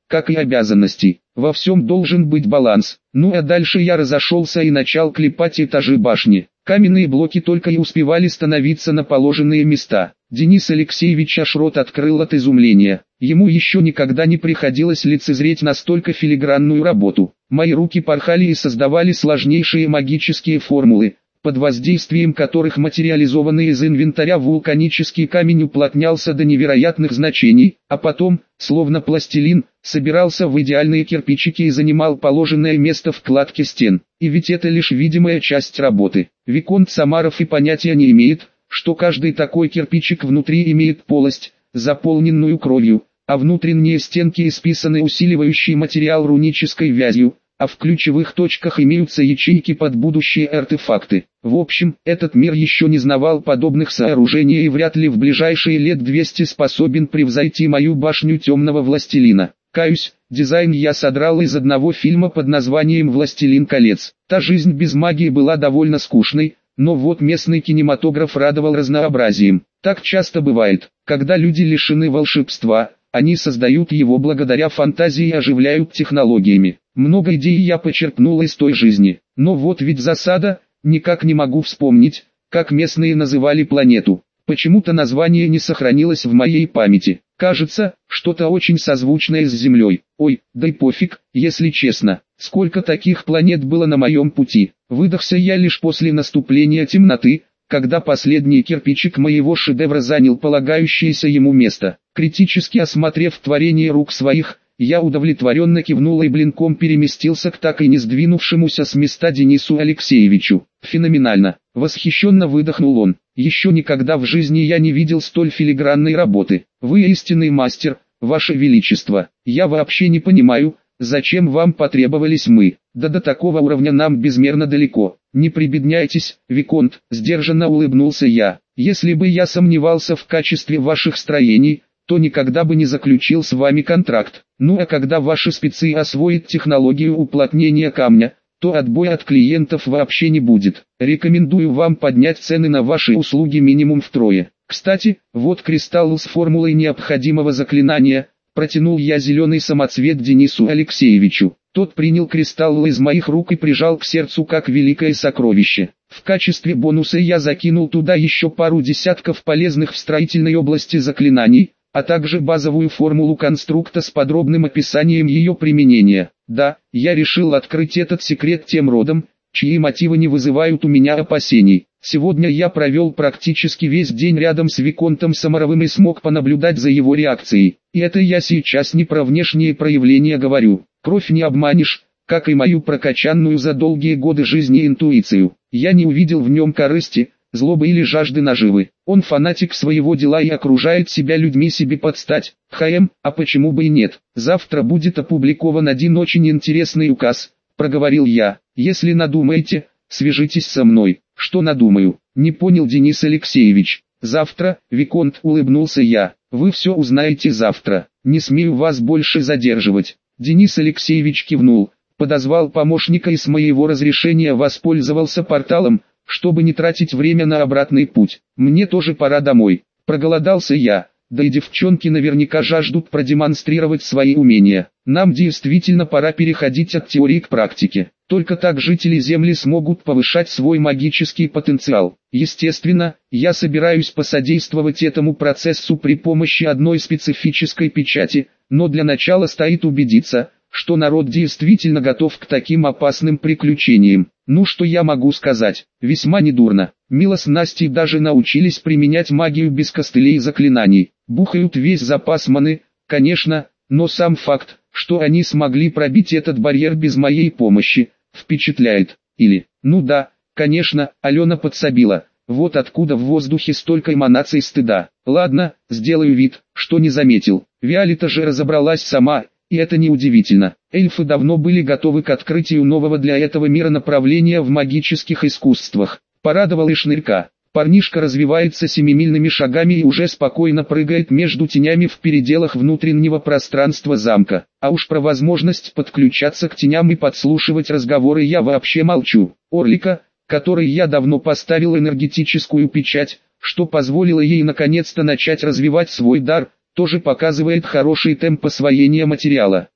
как и обязанностей. Во всем должен быть баланс. Ну а дальше я разошелся и начал клепать этажи башни. Каменные блоки только и успевали становиться на положенные места. Денис Алексеевич аж рот открыл от изумления. Ему еще никогда не приходилось лицезреть настолько филигранную работу. Мои руки порхали и создавали сложнейшие магические формулы, под воздействием которых материализованный из инвентаря вулканический камень уплотнялся до невероятных значений, а потом, словно пластилин, собирался в идеальные кирпичики и занимал положенное место в кладке стен. И ведь это лишь видимая часть работы. Виконт Самаров и понятия не имеет, что каждый такой кирпичик внутри имеет полость, заполненную кровью, а внутренние стенки исписаны усиливающий материал рунической вязью, а в ключевых точках имеются ячейки под будущие артефакты. В общем, этот мир еще не знавал подобных сооружений и вряд ли в ближайшие лет 200 способен превзойти мою башню темного властелина. Каюсь, дизайн я содрал из одного фильма под названием «Властелин колец». Та жизнь без магии была довольно скучной, но вот местный кинематограф радовал разнообразием. Так часто бывает, когда люди лишены волшебства, они создают его благодаря фантазии и оживляют технологиями. Много идей я почерпнул из той жизни, но вот ведь засада, никак не могу вспомнить, как местные называли планету. Почему-то название не сохранилось в моей памяти. Кажется, что-то очень созвучное с Землей. Ой, да и пофиг, если честно. Сколько таких планет было на моем пути. Выдохся я лишь после наступления темноты, когда последний кирпичик моего шедевра занял полагающееся ему место. Критически осмотрев творение рук своих, я удовлетворенно кивнул и блинком переместился к так и не сдвинувшемуся с места Денису Алексеевичу. Феноменально! Восхищенно выдохнул он. Еще никогда в жизни я не видел столь филигранной работы. Вы истинный мастер, Ваше Величество. Я вообще не понимаю, зачем вам потребовались мы. Да до такого уровня нам безмерно далеко. Не прибедняйтесь, Виконт, сдержанно улыбнулся я. Если бы я сомневался в качестве ваших строений, то никогда бы не заключил с вами контракт. Ну а когда ваши спецы освоят технологию уплотнения камня, то отбоя от клиентов вообще не будет. Рекомендую вам поднять цены на ваши услуги минимум втрое. Кстати, вот кристалл с формулой необходимого заклинания. Протянул я зеленый самоцвет Денису Алексеевичу. Тот принял кристалл из моих рук и прижал к сердцу как великое сокровище. В качестве бонуса я закинул туда еще пару десятков полезных в строительной области заклинаний, а также базовую формулу конструкта с подробным описанием ее применения. Да, я решил открыть этот секрет тем родам, чьи мотивы не вызывают у меня опасений. Сегодня я провел практически весь день рядом с Виконтом Самаровым и смог понаблюдать за его реакцией. И это я сейчас не про внешние проявления говорю. Кровь не обманешь, как и мою прокачанную за долгие годы жизни интуицию. Я не увидел в нем корысти, злобы или жажды наживы. Он фанатик своего дела и окружает себя людьми себе под стать. А почему бы и нет? Завтра будет опубликован один очень интересный указ, проговорил я. Если надумаете, свяжитесь со мной. Что надумаю? Не понял Денис Алексеевич. Завтра, Виконт, улыбнулся я. Вы все узнаете завтра. Не смею вас больше задерживать. Денис Алексеевич кивнул, подозвал помощника и с моего разрешения воспользовался порталом, чтобы не тратить время на обратный путь. Мне тоже пора домой. Проголодался я, да и девчонки наверняка жаждут продемонстрировать свои умения. Нам действительно пора переходить от теории к практике. Только так жители Земли смогут повышать свой магический потенциал. Естественно, я собираюсь посодействовать этому процессу при помощи одной специфической печати, но для начала стоит убедиться, что народ действительно готов к таким опасным приключениям. Ну что я могу сказать, весьма недурно. Мила с Настей даже научились применять магию без костылей и заклинаний. Бухают весь запас маны, конечно, но сам факт, что они смогли пробить этот барьер без моей помощи, впечатляет. Или, ну да, конечно, Алена подсобила. Вот откуда в воздухе столько эманаций стыда. Ладно, сделаю вид, что не заметил. Виолетта же разобралась сама, и это неудивительно. Эльфы давно были готовы к открытию нового для этого мира направления в магических искусствах. Порадовал и Шнырька. Парнишка развивается семимильными шагами и уже спокойно прыгает между тенями в переделах внутреннего пространства замка. А уж про возможность подключаться к теням и подслушивать разговоры я вообще молчу. Орлика, которой я давно поставил энергетическую печать, что позволило ей наконец-то начать развивать свой дар, тоже показывает хороший темп освоения материала.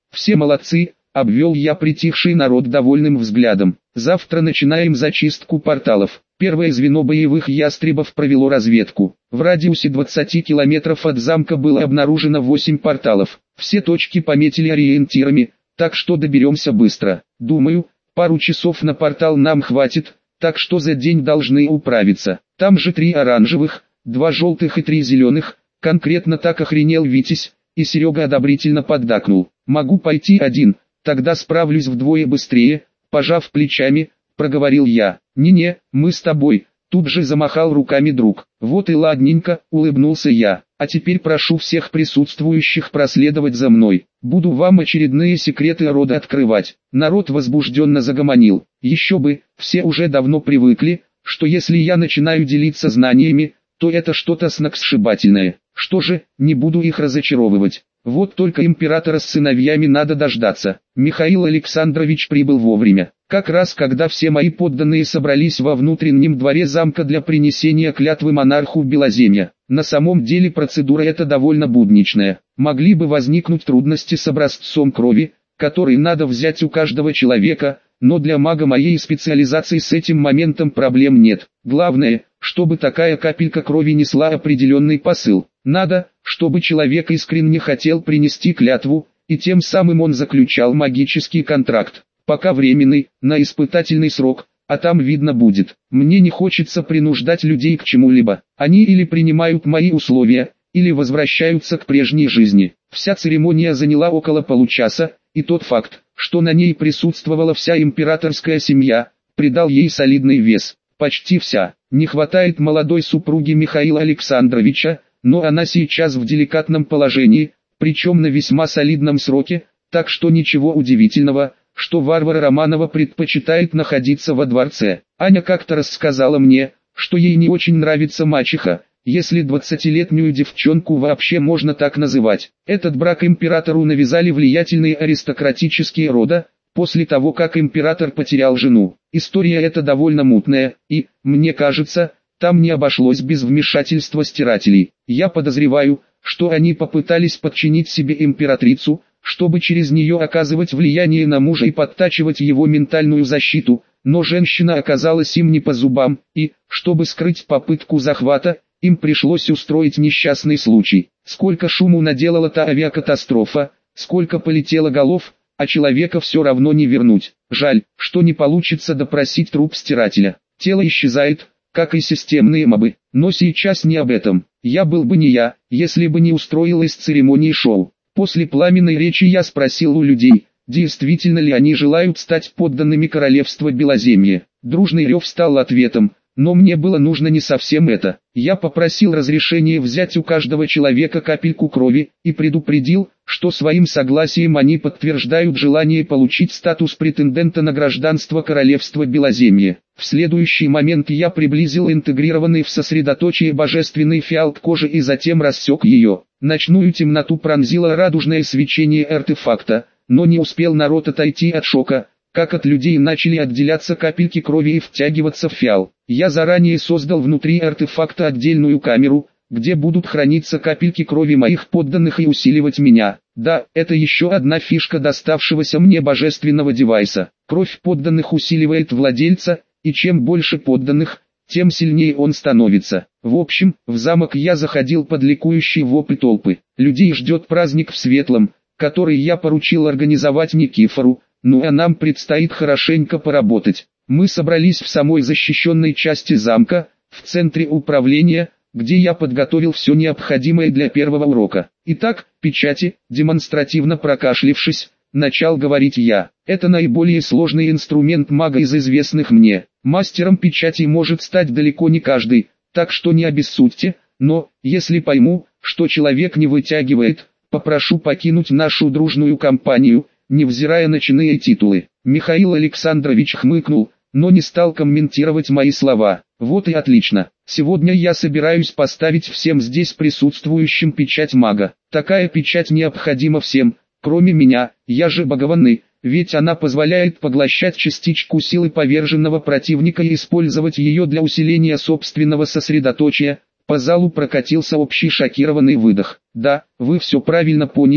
Все молодцы, обвел я притихший народ довольным взглядом. Завтра начинаем зачистку порталов. Первое звено боевых ястребов провело разведку. В радиусе 20 километров от замка было обнаружено 8 порталов. Все точки пометили ориентирами, так что доберемся быстро. Думаю, пару часов на портал нам хватит, так что за день должны управиться. Там же 3 оранжевых, 2 желтых и 3 зеленых. Конкретно так охренел Витязь, и Серега одобрительно поддакнул. Могу пойти один, тогда справлюсь вдвое быстрее, пожав плечами, проговорил я. «Не-не, мы с тобой», тут же замахал руками друг. «Вот и ладненько», улыбнулся я. «А теперь прошу всех присутствующих проследовать за мной. Буду вам очередные секреты рода открывать». Народ возбужденно загомонил. Еще бы, все уже давно привыкли, что если я начинаю делиться знаниями, то это что-то сногсшибательное. Что же, не буду их разочаровывать. Вот только императора с сыновьями надо дождаться. Михаил Александрович прибыл вовремя. Как раз когда все мои подданные собрались во внутреннем дворе замка для принесения клятвы монарху Белоземья. На самом деле процедура эта довольно будничная. Могли бы возникнуть трудности с образцом крови, который надо взять у каждого человека, но для мага моей специализации с этим моментом проблем нет. Главное, чтобы такая капелька крови несла определенный посыл. Надо, чтобы человек искренне хотел принести клятву, и тем самым он заключал магический контракт. Пока временный, на испытательный срок, а там видно будет. Мне не хочется принуждать людей к чему-либо. Они или принимают мои условия, или возвращаются к прежней жизни. Вся церемония заняла около получаса, и тот факт, что на ней присутствовала вся императорская семья, придал ей солидный вес. Почти вся. Не хватает молодой супруги Михаила Александровича, но она сейчас в деликатном положении, причем на весьма солидном сроке, так что ничего удивительного, что Варвара Романова предпочитает находиться во дворце. Аня как-то рассказала мне, что ей не очень нравится мачеха, если 20-летнюю девчонку вообще можно так называть. Этот брак императору навязали влиятельные аристократические рода, после того как император потерял жену. История эта довольно мутная, и, мне кажется, там не обошлось без вмешательства стирателей. Я подозреваю, что они попытались подчинить себе императрицу, чтобы через нее оказывать влияние на мужа и подтачивать его ментальную защиту, но женщина оказалась им не по зубам, и, чтобы скрыть попытку захвата, им пришлось устроить несчастный случай. Сколько шуму наделала та авиакатастрофа, сколько полетело голов, а человека все равно не вернуть. Жаль, что не получится допросить труп стирателя. Тело исчезает, как и системные мобы. Но сейчас не об этом. Я был бы не я, если бы не устроил из церемонии шоу. После пламенной речи я спросил у людей, действительно ли они желают стать подданными королевства Белоземья. Дружный рев стал ответом, но мне было нужно не совсем это. Я попросил разрешения взять у каждого человека капельку крови, и предупредил, что своим согласием они подтверждают желание получить статус претендента на гражданство королевства Белоземья. В следующий момент я приблизил интегрированный в сосредоточие божественный фиал к коже и затем рассек ее. Ночную темноту пронзило радужное свечение артефакта, но не успел народ отойти от шока, как от людей начали отделяться капельки крови и втягиваться в фиал. Я заранее создал внутри артефакта отдельную камеру, где будут храниться капельки крови моих подданных и усиливать меня. Да, это еще одна фишка доставшегося мне божественного девайса. Кровь подданных усиливает владельца, и чем больше подданных, тем сильнее он становится. В общем, в замок я заходил под ликующий вопль толпы. Людей ждет праздник в Светлом, который я поручил организовать Никифору, ну а нам предстоит хорошенько поработать. Мы собрались в самой защищенной части замка, в центре управления, где я подготовил все необходимое для первого урока. Итак, печати, демонстративно прокашлившись, начал говорить я. Это наиболее сложный инструмент мага из известных мне. Мастером печати может стать далеко не каждый, так что не обессудьте, но, если пойму, что человек не вытягивает, попрошу покинуть нашу дружную компанию, невзирая на чины и титулы. Михаил Александрович хмыкнул, но не стал комментировать мои слова. Вот и отлично. Сегодня я собираюсь поставить всем здесь присутствующим печать мага. Такая печать необходима всем, кроме меня, я же богованный, ведь она позволяет поглощать частичку силы поверженного противника и использовать ее для усиления собственного сосредоточия. По залу прокатился общий шокированный выдох. Да, вы все правильно поняли,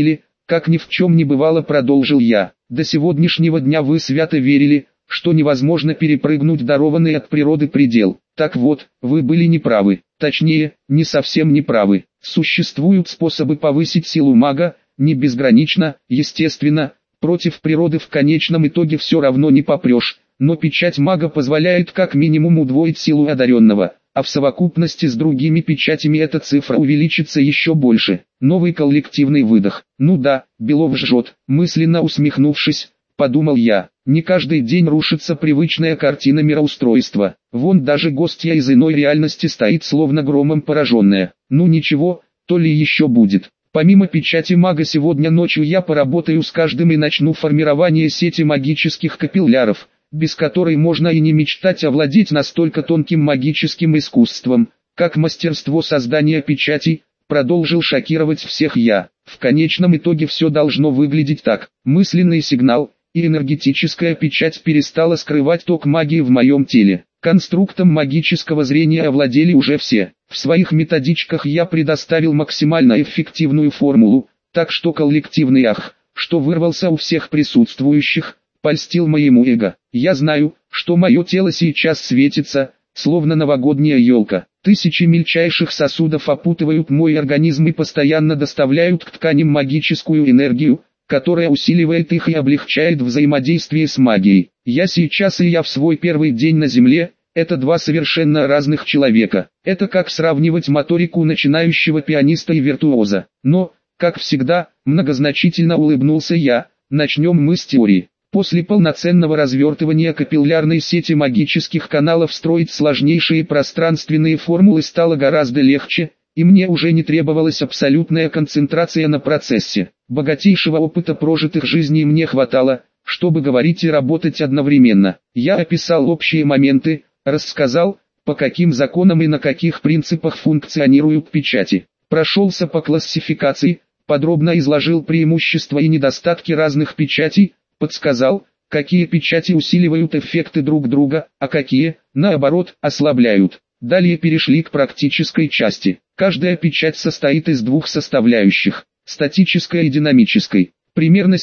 Как ни в чем не бывало, продолжил я. До сегодняшнего дня вы свято верили, что невозможно перепрыгнуть дарованный от природы предел. Так вот, вы были неправы. Точнее, не совсем неправы. Существуют способы повысить силу мага, не безгранично, естественно, против природы в конечном итоге все равно не попрешь, но печать мага позволяет как минимум удвоить силу одаренного, а в совокупности с другими печатями эта цифра увеличится еще больше. Новый коллективный выдох. Ну да, Белов жжет, мысленно усмехнувшись, подумал я. Не каждый день рушится привычная картина мироустройства. Вон даже гостья из иной реальности стоит словно громом пораженная. Ну ничего, то ли еще будет. Помимо печати мага сегодня ночью я поработаю с каждым и начну формирование сети магических капилляров, без которой можно и не мечтать овладеть настолько тонким магическим искусством, как мастерство создания печатей, продолжил шокировать всех я. В конечном итоге все должно выглядеть так. Мысленный сигнал и энергетическая печать перестала скрывать ток магии в моем теле. Конструктом магического зрения овладели уже все. В своих методичках я предоставил максимально эффективную формулу, так что коллективный ах, что вырвался у всех присутствующих, польстил моему эго. Я знаю, что мое тело сейчас светится, словно новогодняя елка. Тысячи мельчайших сосудов опутывают мой организм и постоянно доставляют к тканям магическую энергию, которая усиливает их и облегчает взаимодействие с магией. Я сейчас и я в свой первый день на Земле – это два совершенно разных человека. Это как сравнивать моторику начинающего пианиста и виртуоза. Но, как всегда, многозначительно улыбнулся я, начнем мы с теории. После полноценного развертывания капиллярной сети магических каналов строить сложнейшие пространственные формулы стало гораздо легче, и мне уже не требовалась абсолютная концентрация на процессе. Богатейшего опыта прожитых жизней мне хватало, чтобы говорить и работать одновременно. Я описал общие моменты, рассказал, по каким законам и на каких принципах функционируют печати. Прошелся по классификации, подробно изложил преимущества и недостатки разных печатей, подсказал, какие печати усиливают эффекты друг друга, а какие, наоборот, ослабляют. Далее перешли к практической части. Каждая печать состоит из двух составляющих – статической и динамической. Примерно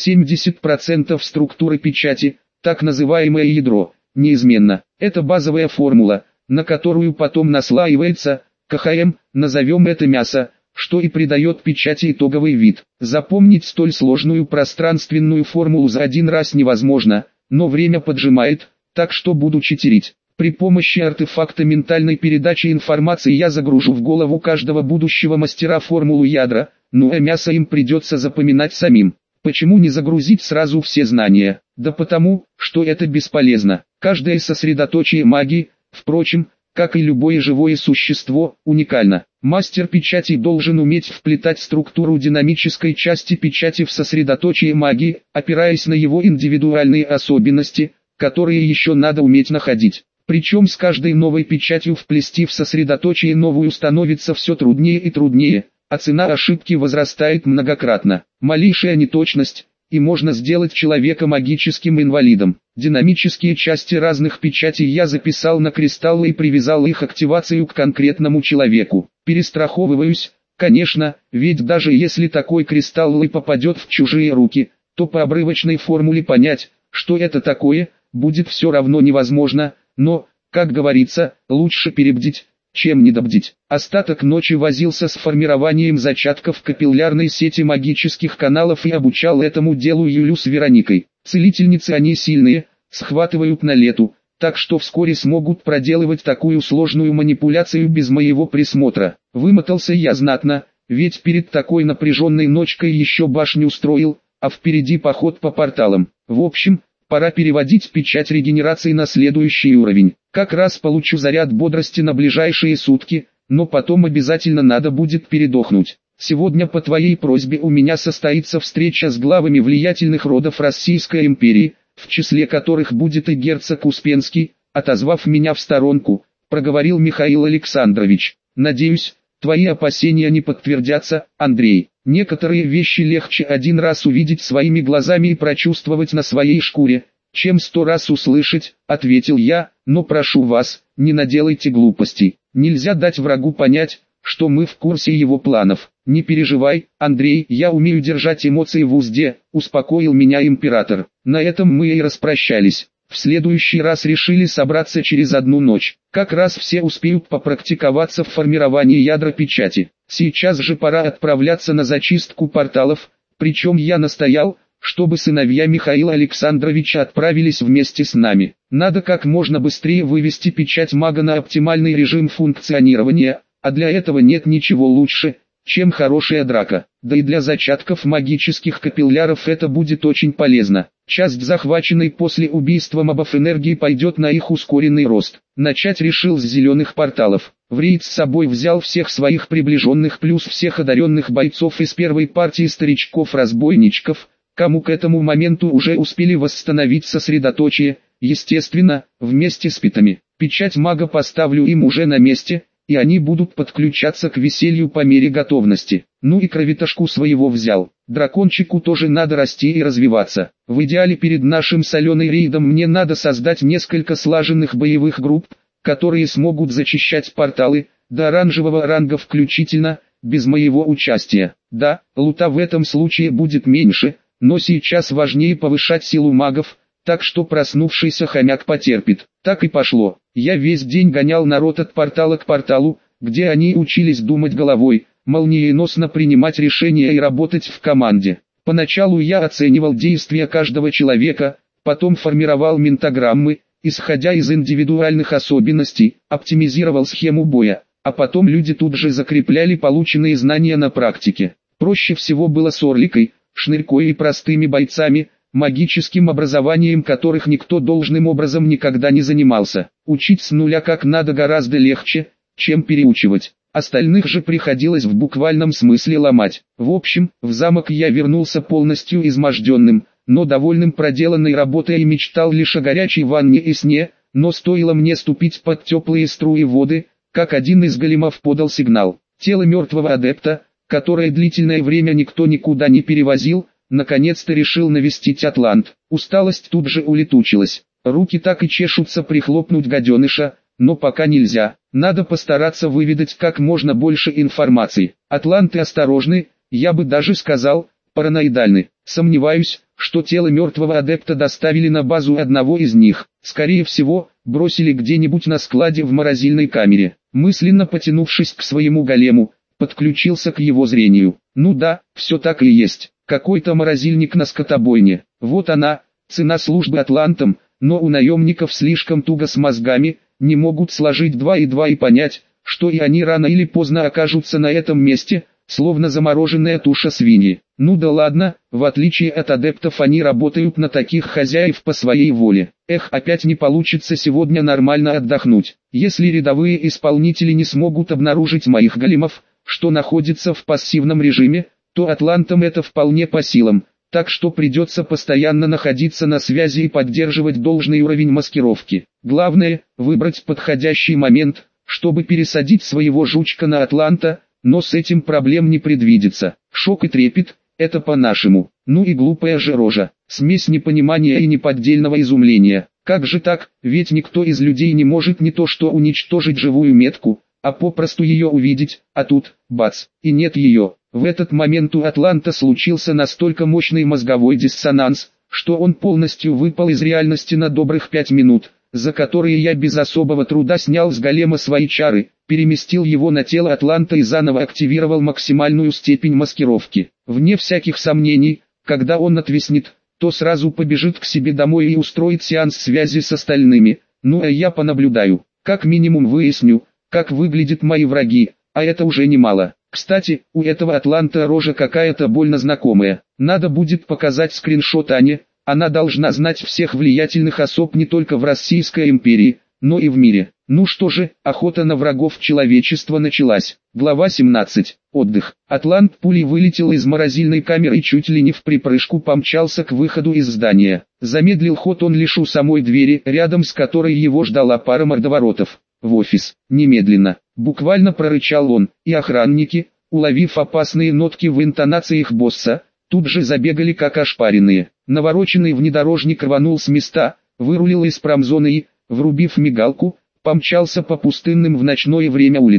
70% структуры печати, так называемое ядро, неизменно. Это базовая формула, на которую потом наслаивается КХМ, назовем это мясо, что и придает печати итоговый вид. Запомнить столь сложную пространственную формулу за один раз невозможно, но время поджимает, так что буду читерить. При помощи артефакта ментальной передачи информации я загружу в голову каждого будущего мастера формулу ядра, ну а мясо им придется запоминать самим. Почему не загрузить сразу все знания? Да потому, что это бесполезно. Каждое сосредоточие магии, впрочем, как и любое живое существо, уникально. Мастер печати должен уметь вплетать структуру динамической части печати в сосредоточие магии, опираясь на его индивидуальные особенности, которые еще надо уметь находить. Причем с каждой новой печатью вплести в сосредоточие новую становится все труднее и труднее, а цена ошибки возрастает многократно. Малейшая неточность, и можно сделать человека магическим инвалидом. Динамические части разных печатей я записал на кристаллы и привязал их активацию к конкретному человеку. Перестраховываюсь, конечно, ведь даже если такой кристалл и попадет в чужие руки, то по обрывочной формуле понять, что это такое, будет все равно невозможно, но, как говорится, лучше перебдить, чем недобдить. Остаток ночи возился с формированием зачатков капиллярной сети магических каналов и обучал этому делу Юлю с Вероникой. Целительницы они сильные, схватывают на лету, так что вскоре смогут проделывать такую сложную манипуляцию без моего присмотра. Вымотался я знатно, ведь перед такой напряженной ночкой еще башню строил, а впереди поход по порталам. В общем, пора переводить печать регенерации на следующий уровень. Как раз получу заряд бодрости на ближайшие сутки, но потом обязательно надо будет передохнуть. Сегодня по твоей просьбе у меня состоится встреча с главами влиятельных родов Российской империи, в числе которых будет и герцог Успенский. Отозвав меня в сторонку, проговорил Михаил Александрович. Надеюсь, твои опасения не подтвердятся, Андрей. Некоторые вещи легче один раз увидеть своими глазами и прочувствовать на своей шкуре, чем 100 раз услышать, ответил я, но прошу вас, не наделайте глупостей. Нельзя дать врагу понять, что мы в курсе его планов. «Не переживай, Андрей, я умею держать эмоции в узде», — успокоил меня император. На этом мы и распрощались. В следующий раз решили собраться через одну ночь. Как раз все успеют попрактиковаться в формировании ядра печати. Сейчас же пора отправляться на зачистку порталов, причем я настоял, чтобы сыновья Михаила Александровича отправились вместе с нами. Надо как можно быстрее вывести печать мага на оптимальный режим функционирования, а для этого нет ничего лучше, чем хорошая драка. Да и для зачатков магических капилляров это будет очень полезно. Часть захваченной после убийства мобов энергии пойдет на их ускоренный рост. Начать решил с зеленых порталов. В рейд с собой взял всех своих приближенных плюс всех одаренных бойцов из первой партии старичков-разбойничков, кому к этому моменту уже успели восстановить сосредоточие, естественно, вместе с питами. Печать мага поставлю им уже на месте, и они будут подключаться к веселью по мере готовности. Ну и кровитошку своего взял. Дракончику тоже надо расти и развиваться. В идеале перед нашим соленым рейдом мне надо создать несколько слаженных боевых групп, которые смогут зачищать порталы, до оранжевого ранга включительно, без моего участия. Да, лута в этом случае будет меньше, но сейчас важнее повышать силу магов, так что проснувшийся хомяк потерпит. Так и пошло. Я весь день гонял народ от портала к порталу, где они учились думать головой, молниеносно принимать решения и работать в команде. Поначалу я оценивал действия каждого человека, потом формировал ментограммы, исходя из индивидуальных особенностей, оптимизировал схему боя, а потом люди тут же закрепляли полученные знания на практике. Проще всего было с Орликой, Шнырькой и простыми бойцами, магическим образованием которых никто должным образом никогда не занимался. Учить с нуля как надо гораздо легче, чем переучивать. Остальных же приходилось в буквальном смысле ломать. В общем, в замок я вернулся полностью изможденным, но довольным проделанной работой и мечтал лишь о горячей ванне и сне, но стоило мне ступить под теплые струи воды, как один из големов подал сигнал. Тело мертвого адепта, которое длительное время никто никуда не перевозил, наконец-то решил навестить Атлант. Усталость тут же улетучилась. Руки так и чешутся прихлопнуть гаденыша, но пока нельзя. Надо постараться выведать как можно больше информации. Атланты осторожны, я бы даже сказал, параноидальны. Сомневаюсь, что тело мертвого адепта доставили на базу одного из них. Скорее всего, бросили где-нибудь на складе в морозильной камере. Мысленно потянувшись к своему голему, подключился к его зрению. Ну да, все так и есть. Какой-то морозильник на скотобойне. Вот она, цена службы атлантам, но у наемников слишком туго с мозгами, не могут сложить 2 и 2 и понять, что и они рано или поздно окажутся на этом месте, словно замороженная туша свиньи. Ну да ладно, в отличие от адептов они работают на таких хозяев по своей воле. Эх, опять не получится сегодня нормально отдохнуть. Если рядовые исполнители не смогут обнаружить моих големов, что находится в пассивном режиме, то атлантам это вполне по силам, так что придется постоянно находиться на связи и поддерживать должный уровень маскировки. Главное, выбрать подходящий момент, чтобы пересадить своего жучка на атланта, но с этим проблем не предвидится. Шок и трепет – это по-нашему. Ну и глупая же рожа, смесь непонимания и неподдельного изумления. Как же так, ведь никто из людей не может не то что уничтожить живую метку, а попросту ее увидеть, а тут, бац, и нет ее. В этот момент у Атланта случился настолько мощный мозговой диссонанс, что он полностью выпал из реальности на добрых 5 минут, за которые я без особого труда снял с голема свои чары, переместил его на тело Атланта и заново активировал максимальную степень маскировки. Вне всяких сомнений, когда он отвиснет, то сразу побежит к себе домой и устроит сеанс связи с остальными, ну а я понаблюдаю, как минимум выясню, как выглядят мои враги, а это уже немало. Кстати, у этого атланта рожа какая-то больно знакомая. Надо будет показать скриншот Ане, она должна знать всех влиятельных особ не только в Российской империи, но и в мире. Ну что же, охота на врагов человечества началась. Глава 17. Отдых. Атлант пулей вылетел из морозильной камеры и чуть ли не в припрыжку помчался к выходу из здания. Замедлил ход он лишь у самой двери, рядом с которой его ждала пара мордоворотов. «В офис, немедленно!» — буквально прорычал он, и охранники, уловив опасные нотки в интонациях босса, тут же забегали как ошпаренные. Навороченный внедорожник рванул с места, вырулил из промзоны и, врубив мигалку, помчался по пустынным в ночное время улицам.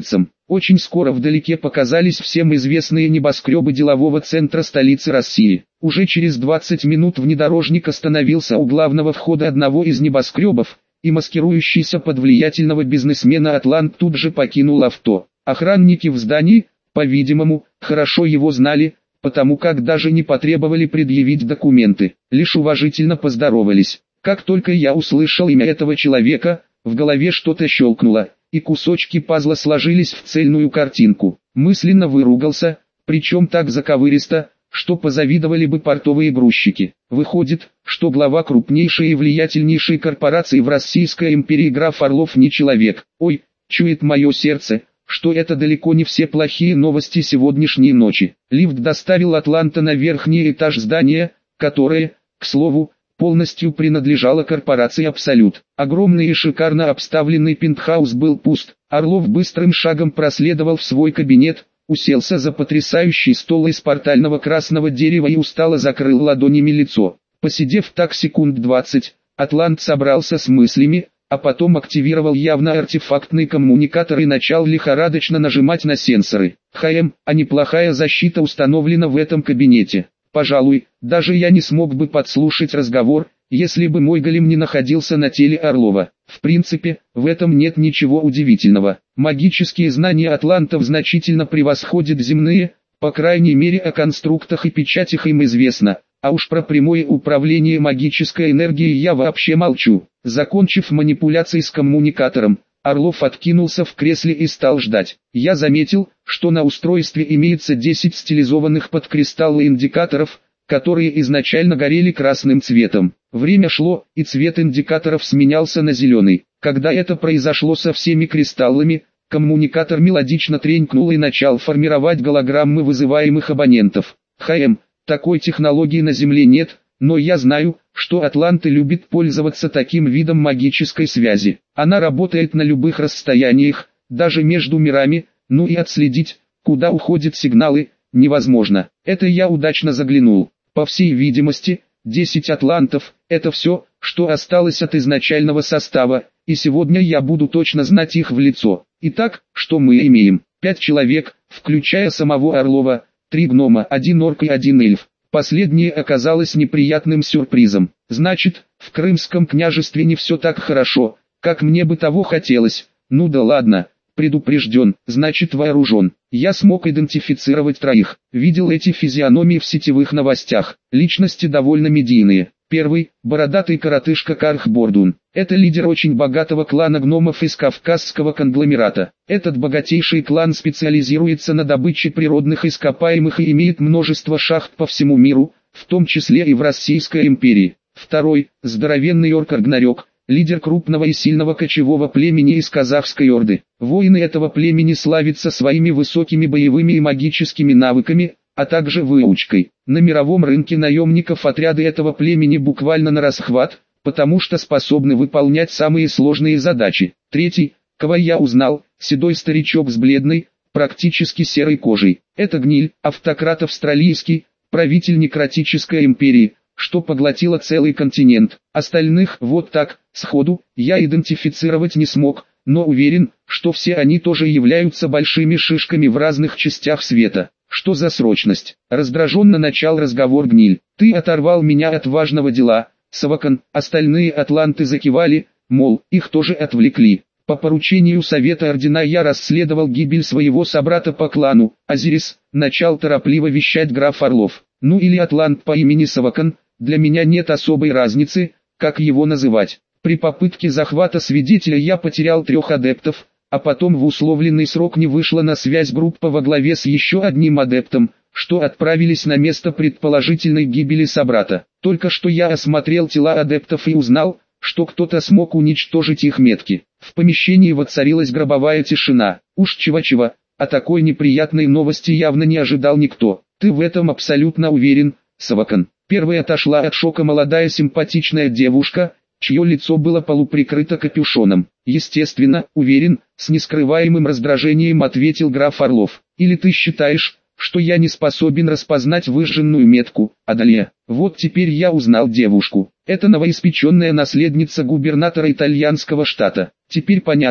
Очень скоро вдалеке показались всем известные небоскребы делового центра столицы России. Уже через 20 минут внедорожник остановился у главного входа одного из небоскребов, и маскирующийся под влиятельного бизнесмена атлант тут же покинул авто. Охранники в здании, по-видимому, хорошо его знали, потому как даже не потребовали предъявить документы, лишь уважительно поздоровались. Как только я услышал имя этого человека, в голове что-то щелкнуло, и кусочки пазла сложились в цельную картинку. Мысленно выругался, причем так заковыристо, что позавидовали бы портовые грузчики. Выходит, что глава крупнейшей и влиятельнейшей корпорации в Российской империи граф Орлов не человек. Ой, чует мое сердце, что это далеко не все плохие новости сегодняшней ночи. Лифт доставил атланта на верхний этаж здания, которое, к слову, полностью принадлежало корпорации «Абсолют». Огромный и шикарно обставленный пентхаус был пуст. Орлов быстрым шагом проследовал в свой кабинет, уселся за потрясающий стол из портального красного дерева и устало закрыл ладонями лицо. Посидев так секунд 20, атлант собрался с мыслями, а потом активировал явно артефактный коммуникатор и начал лихорадочно нажимать на сенсоры. А неплохая защита установлена в этом кабинете. Пожалуй, даже я не смог бы подслушать разговор, если бы мой голем не находился на теле Орлова. В принципе, в этом нет ничего удивительного. Магические знания атлантов значительно превосходят земные, по крайней мере о конструктах и печатях им известно, а уж про прямое управление магической энергией я вообще молчу. Закончив манипуляции с коммуникатором, Орлов откинулся в кресле и стал ждать. Я заметил, что на устройстве имеется 10 стилизованных под кристаллы индикаторов, которые изначально горели красным цветом. Время шло, и цвет индикаторов сменялся на зеленый. Когда это произошло со всеми кристаллами, коммуникатор мелодично тренькнул и начал формировать голограммы вызываемых абонентов. Такой технологии на Земле нет, но я знаю, что атланты любят пользоваться таким видом магической связи. Она работает на любых расстояниях, даже между мирами, ну и отследить, куда уходят сигналы, невозможно. Это я удачно заглянул. По всей видимости, 10 атлантов – это все, что осталось от изначального состава, и сегодня я буду точно знать их в лицо. Итак, что мы имеем? 5 человек, включая самого Орлова, 3 гнома, 1 орк и 1 эльф. Последнее оказалось неприятным сюрпризом. Значит, в Крымском княжестве не все так хорошо, как мне бы того хотелось. Ну да ладно, предупрежден, значит вооружен. Я смог идентифицировать 3. Видел эти физиономии в сетевых новостях. Личности довольно медийные. Первый – бородатый коротышка Карх Бордун. Это лидер очень богатого клана гномов из Кавказского конгломерата. Этот богатейший клан специализируется на добыче природных ископаемых и имеет множество шахт по всему миру, в том числе и в Российской империи. Второй – здоровенный орк Рагнарёк, лидер крупного и сильного кочевого племени из Казахской Орды. Воины этого племени славятся своими высокими боевыми и магическими навыками, а также выучкой. На мировом рынке наемников отряды этого племени буквально на расхват, потому что способны выполнять самые сложные задачи. Третий, кого я узнал, седой старичок с бледной, практически серой кожей. Это гниль, автократ австралийский, правитель некротической империи, что поглотило целый континент. Остальных вот так, сходу, я идентифицировать не смог, но уверен, что все они тоже являются большими шишками в разных частях света. Что за срочность? Раздраженно начал разговор гниль. Ты оторвал меня от важного дела, Савакан. Остальные атланты закивали, мол, их тоже отвлекли. По поручению Совета Ордена я расследовал гибель своего собрата по клану, Азирис, начал торопливо вещать граф Орлов. Ну или атлант по имени Савакан, для меня нет особой разницы, как его называть. При попытке захвата свидетеля я потерял 3 адептов, а потом в условленный срок не вышла на связь группа во главе с еще одним адептом, что отправились на место предположительной гибели собрата. Только что я осмотрел тела адептов и узнал, что кто-то смог уничтожить их метки. В помещении воцарилась гробовая тишина. Уж чего-чего, а такой неприятной новости явно не ожидал никто. Ты в этом абсолютно уверен, Савакан? Первой отошла от шока молодая симпатичная девушка, чье лицо было полуприкрыто капюшоном. Естественно, уверен, с нескрываемым раздражением ответил граф Орлов. Или ты считаешь, что я не способен распознать выжженную метку, Адалия? Вот теперь я узнал девушку. Это новоиспеченная наследница губернатора итальянского штата. Теперь понятно,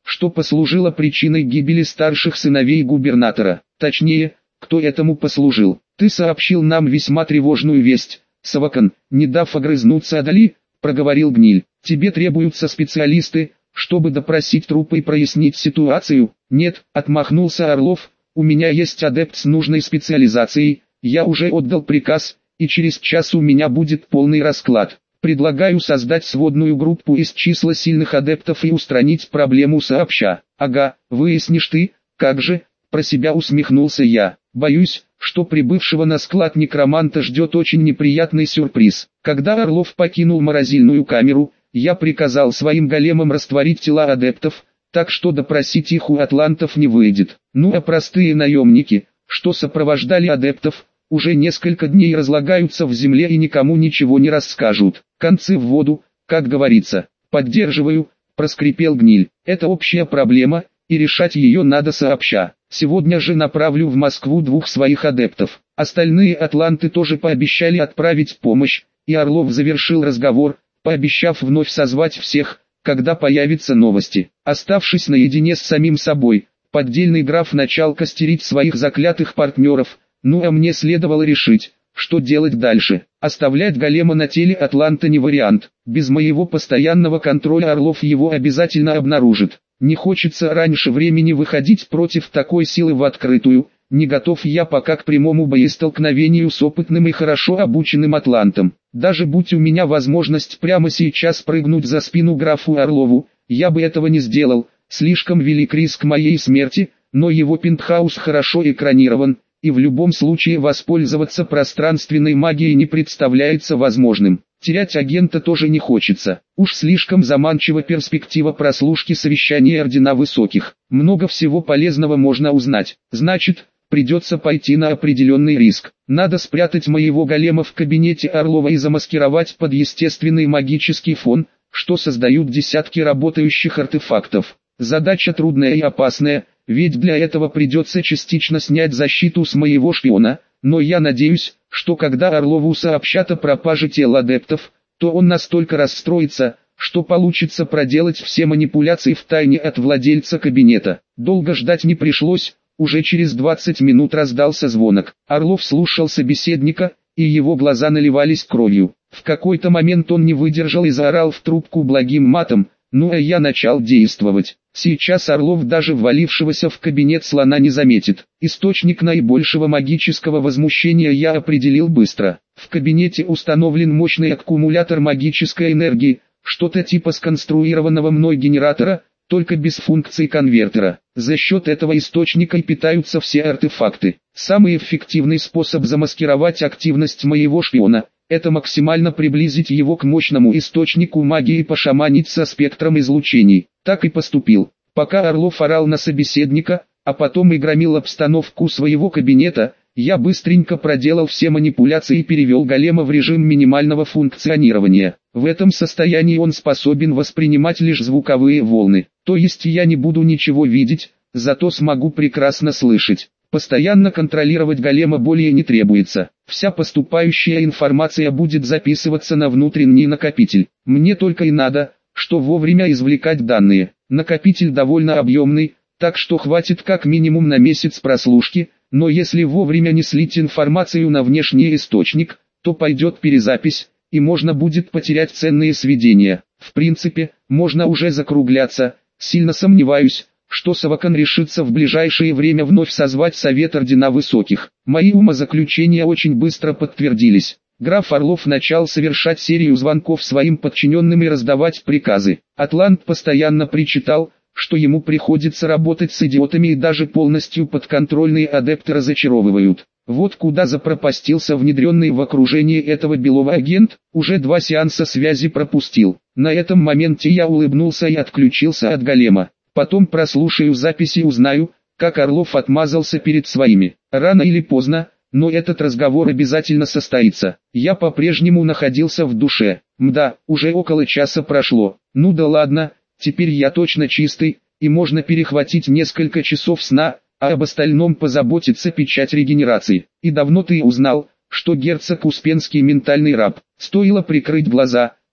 что послужило причиной гибели старших сыновей губернатора. Точнее, кто этому послужил. Ты сообщил нам весьма тревожную весть, Савакан, не дав огрызнуться Адали, проговорил Гниль. Тебе требуются специалисты, чтобы допросить трупы и прояснить ситуацию. Нет, отмахнулся Орлов, у меня есть адепт с нужной специализацией, я уже отдал приказ, и через час у меня будет полный расклад. Предлагаю создать сводную группу из числа сильных адептов и устранить проблему сообща. Ага, выяснишь ты, как же, про себя усмехнулся я. Боюсь, что прибывшего на склад некроманта ждет очень неприятный сюрприз. Когда Орлов покинул морозильную камеру, я приказал своим големам растворить тела адептов, так что допросить их у атлантов не выйдет. Ну а простые наемники, что сопровождали адептов, уже несколько дней разлагаются в земле и никому ничего не расскажут. Концы в воду, как говорится. Поддерживаю, проскрипел Гниль. Это общая проблема, и решать ее надо сообща. Сегодня же направлю в Москву 2 своих адептов. Остальные атланты тоже пообещали отправить помощь, и Орлов завершил разговор, пообещав вновь созвать всех, когда появятся новости. Оставшись наедине с самим собой, поддельный граф начал костерить своих заклятых партнеров. Ну а мне следовало решить, что делать дальше. Оставлять голема на теле атланта не вариант. Без моего постоянного контроля Орлов его обязательно обнаружит. Не хочется раньше времени выходить против такой силы в открытую. Не готов я пока к прямому боестолкновению с опытным и хорошо обученным атлантом. Даже будь у меня возможность прямо сейчас прыгнуть за спину графу Орлову, я бы этого не сделал. Слишком велик риск моей смерти, но его пентхаус хорошо экранирован, и в любом случае воспользоваться пространственной магией не представляется возможным. Терять агента тоже не хочется. Уж слишком заманчива перспектива прослушки совещания Ордена Высоких. Много всего полезного можно узнать. Значит, придется пойти на определенный риск. Надо спрятать моего голема в кабинете Орлова и замаскировать под естественный магический фон, что создают десятки работающих артефактов. Задача трудная и опасная. Ведь для этого придется частично снять защиту с моего шпиона, но я надеюсь, что когда Орлову сообщат о пропаже тел адептов, то он настолько расстроится, что получится проделать все манипуляции втайне от владельца кабинета. Долго ждать не пришлось, уже через 20 минут раздался звонок. Орлов слушал собеседника, и его глаза наливались кровью. В какой-то момент он не выдержал и заорал в трубку благим матом. Ну а я начал действовать. Сейчас Орлов даже ввалившегося в кабинет слона не заметит. Источник наибольшего магического возмущения я определил быстро. В кабинете установлен мощный аккумулятор магической энергии, что-то типа сконструированного мной генератора, только без функций конвертера. За счет этого источника и питаются все артефакты. Самый эффективный способ замаскировать активность моего шпиона – это максимально приблизить его к мощному источнику магии и пошаманить со спектром излучений. Так и поступил. Пока Орлов орал на собеседника, а потом и громил обстановку своего кабинета, я быстренько проделал все манипуляции и перевел голема в режим минимального функционирования. В этом состоянии он способен воспринимать лишь звуковые волны. То есть я не буду ничего видеть, зато смогу прекрасно слышать. Постоянно контролировать голема более не требуется. Вся поступающая информация будет записываться на внутренний накопитель. Мне только и надо, что вовремя извлекать данные. Накопитель довольно объемный, так что хватит как минимум на месяц прослушки, но если вовремя не слить информацию на внешний источник, то пойдет перезапись, и можно будет потерять ценные сведения. В принципе, можно уже закругляться. Сильно сомневаюсь, что Савакан решится в ближайшее время вновь созвать Совет Ордена Высоких. Мои умозаключения очень быстро подтвердились. Граф Орлов начал совершать серию звонков своим подчиненным и раздавать приказы. Атлант постоянно причитал, что ему приходится работать с идиотами и даже полностью подконтрольные адепты разочаровывают. Вот куда запропастился внедренный в окружение этого белого агент, уже 2 сеанса связи пропустил. На этом моменте я улыбнулся и отключился от голема. Потом прослушаю записи и узнаю, как Орлов отмазался перед своими. Рано или поздно, но этот разговор обязательно состоится. Я по-прежнему находился в душе. Мда, уже около часа прошло. Ну да ладно, теперь я точно чистый, и можно перехватить несколько часов сна, а об остальном позаботится печать регенерации. И давно ты узнал, что герцог Успенский ментальный раб. Стоило прикрыть глаза,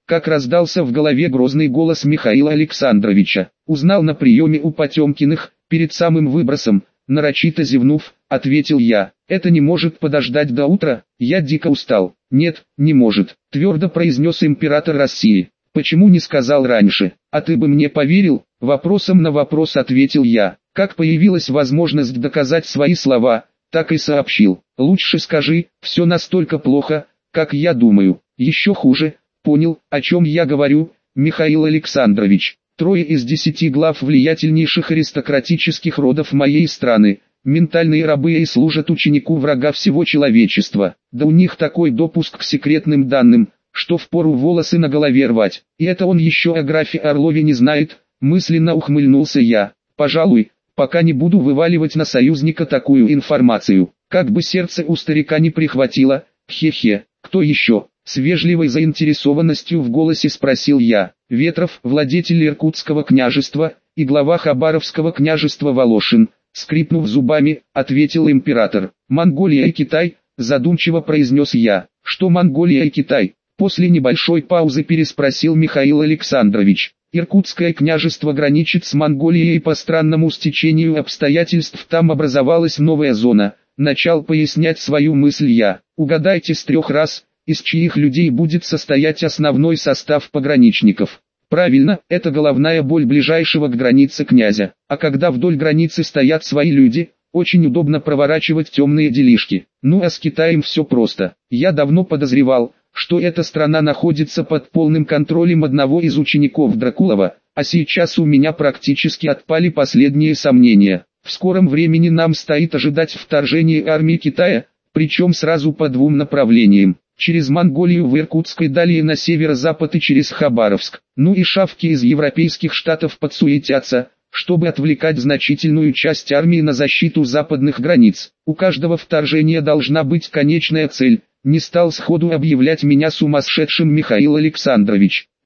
как раздался в голове грозный голос Михаила Александровича. Узнал на приеме у Потемкиных, перед самым выбросом, нарочито зевнув, ответил я. Это не может подождать до утра, я дико устал. Нет, не может, твердо произнес император России. Почему не сказал раньше? А ты бы мне поверил? Вопросом на вопрос ответил я. Как появилась возможность доказать свои слова, так и сообщил. Лучше скажи, все настолько плохо, как я думаю. Еще хуже. Понял, о чем я говорю, Михаил Александрович. 3 из 10 глав влиятельнейших аристократических родов моей страны, ментальные рабы и служат ученику врага всего человечества. Да у них такой допуск к секретным данным, что впору волосы на голове рвать. И это он еще о графе Орлове не знает, мысленно ухмыльнулся я. Пожалуй, пока не буду вываливать на союзника такую информацию. Как бы сердце у старика не прихватило, хе-хе. Кто еще? С вежливой заинтересованностью в голосе спросил я. Ветров, владетель Иркутского княжества, и глава Хабаровского княжества Волошин, скрипнув зубами, ответил император. Монголия и Китай, задумчиво произнес я. Что Монголия и Китай? После небольшой паузы переспросил Михаил Александрович. Иркутское княжество граничит с Монголией, и по странному стечению обстоятельств там образовалась новая зона. Начал пояснять свою мысль я. Угадайте с 3 раз, из чьих людей будет состоять основной состав пограничников. Правильно, это головная боль ближайшего к границе князя. А когда вдоль границы стоят свои люди, очень удобно проворачивать темные делишки. Ну а с Китаем все просто. Я давно подозревал, что эта страна находится под полным контролем одного из учеников Дракулова, а сейчас у меня практически отпали последние сомнения. В скором времени нам стоит ожидать вторжения армии Китая, причем сразу по 2 направлениям. Через Монголию в Иркутск и далее на северо-запад и через Хабаровск. Ну и шавки из европейских штатов подсуетятся, чтобы отвлекать значительную часть армии на защиту западных границ. У каждого вторжения должна быть конечная цель. Не стал сходу объявлять меня сумасшедшим Михаил Александрович.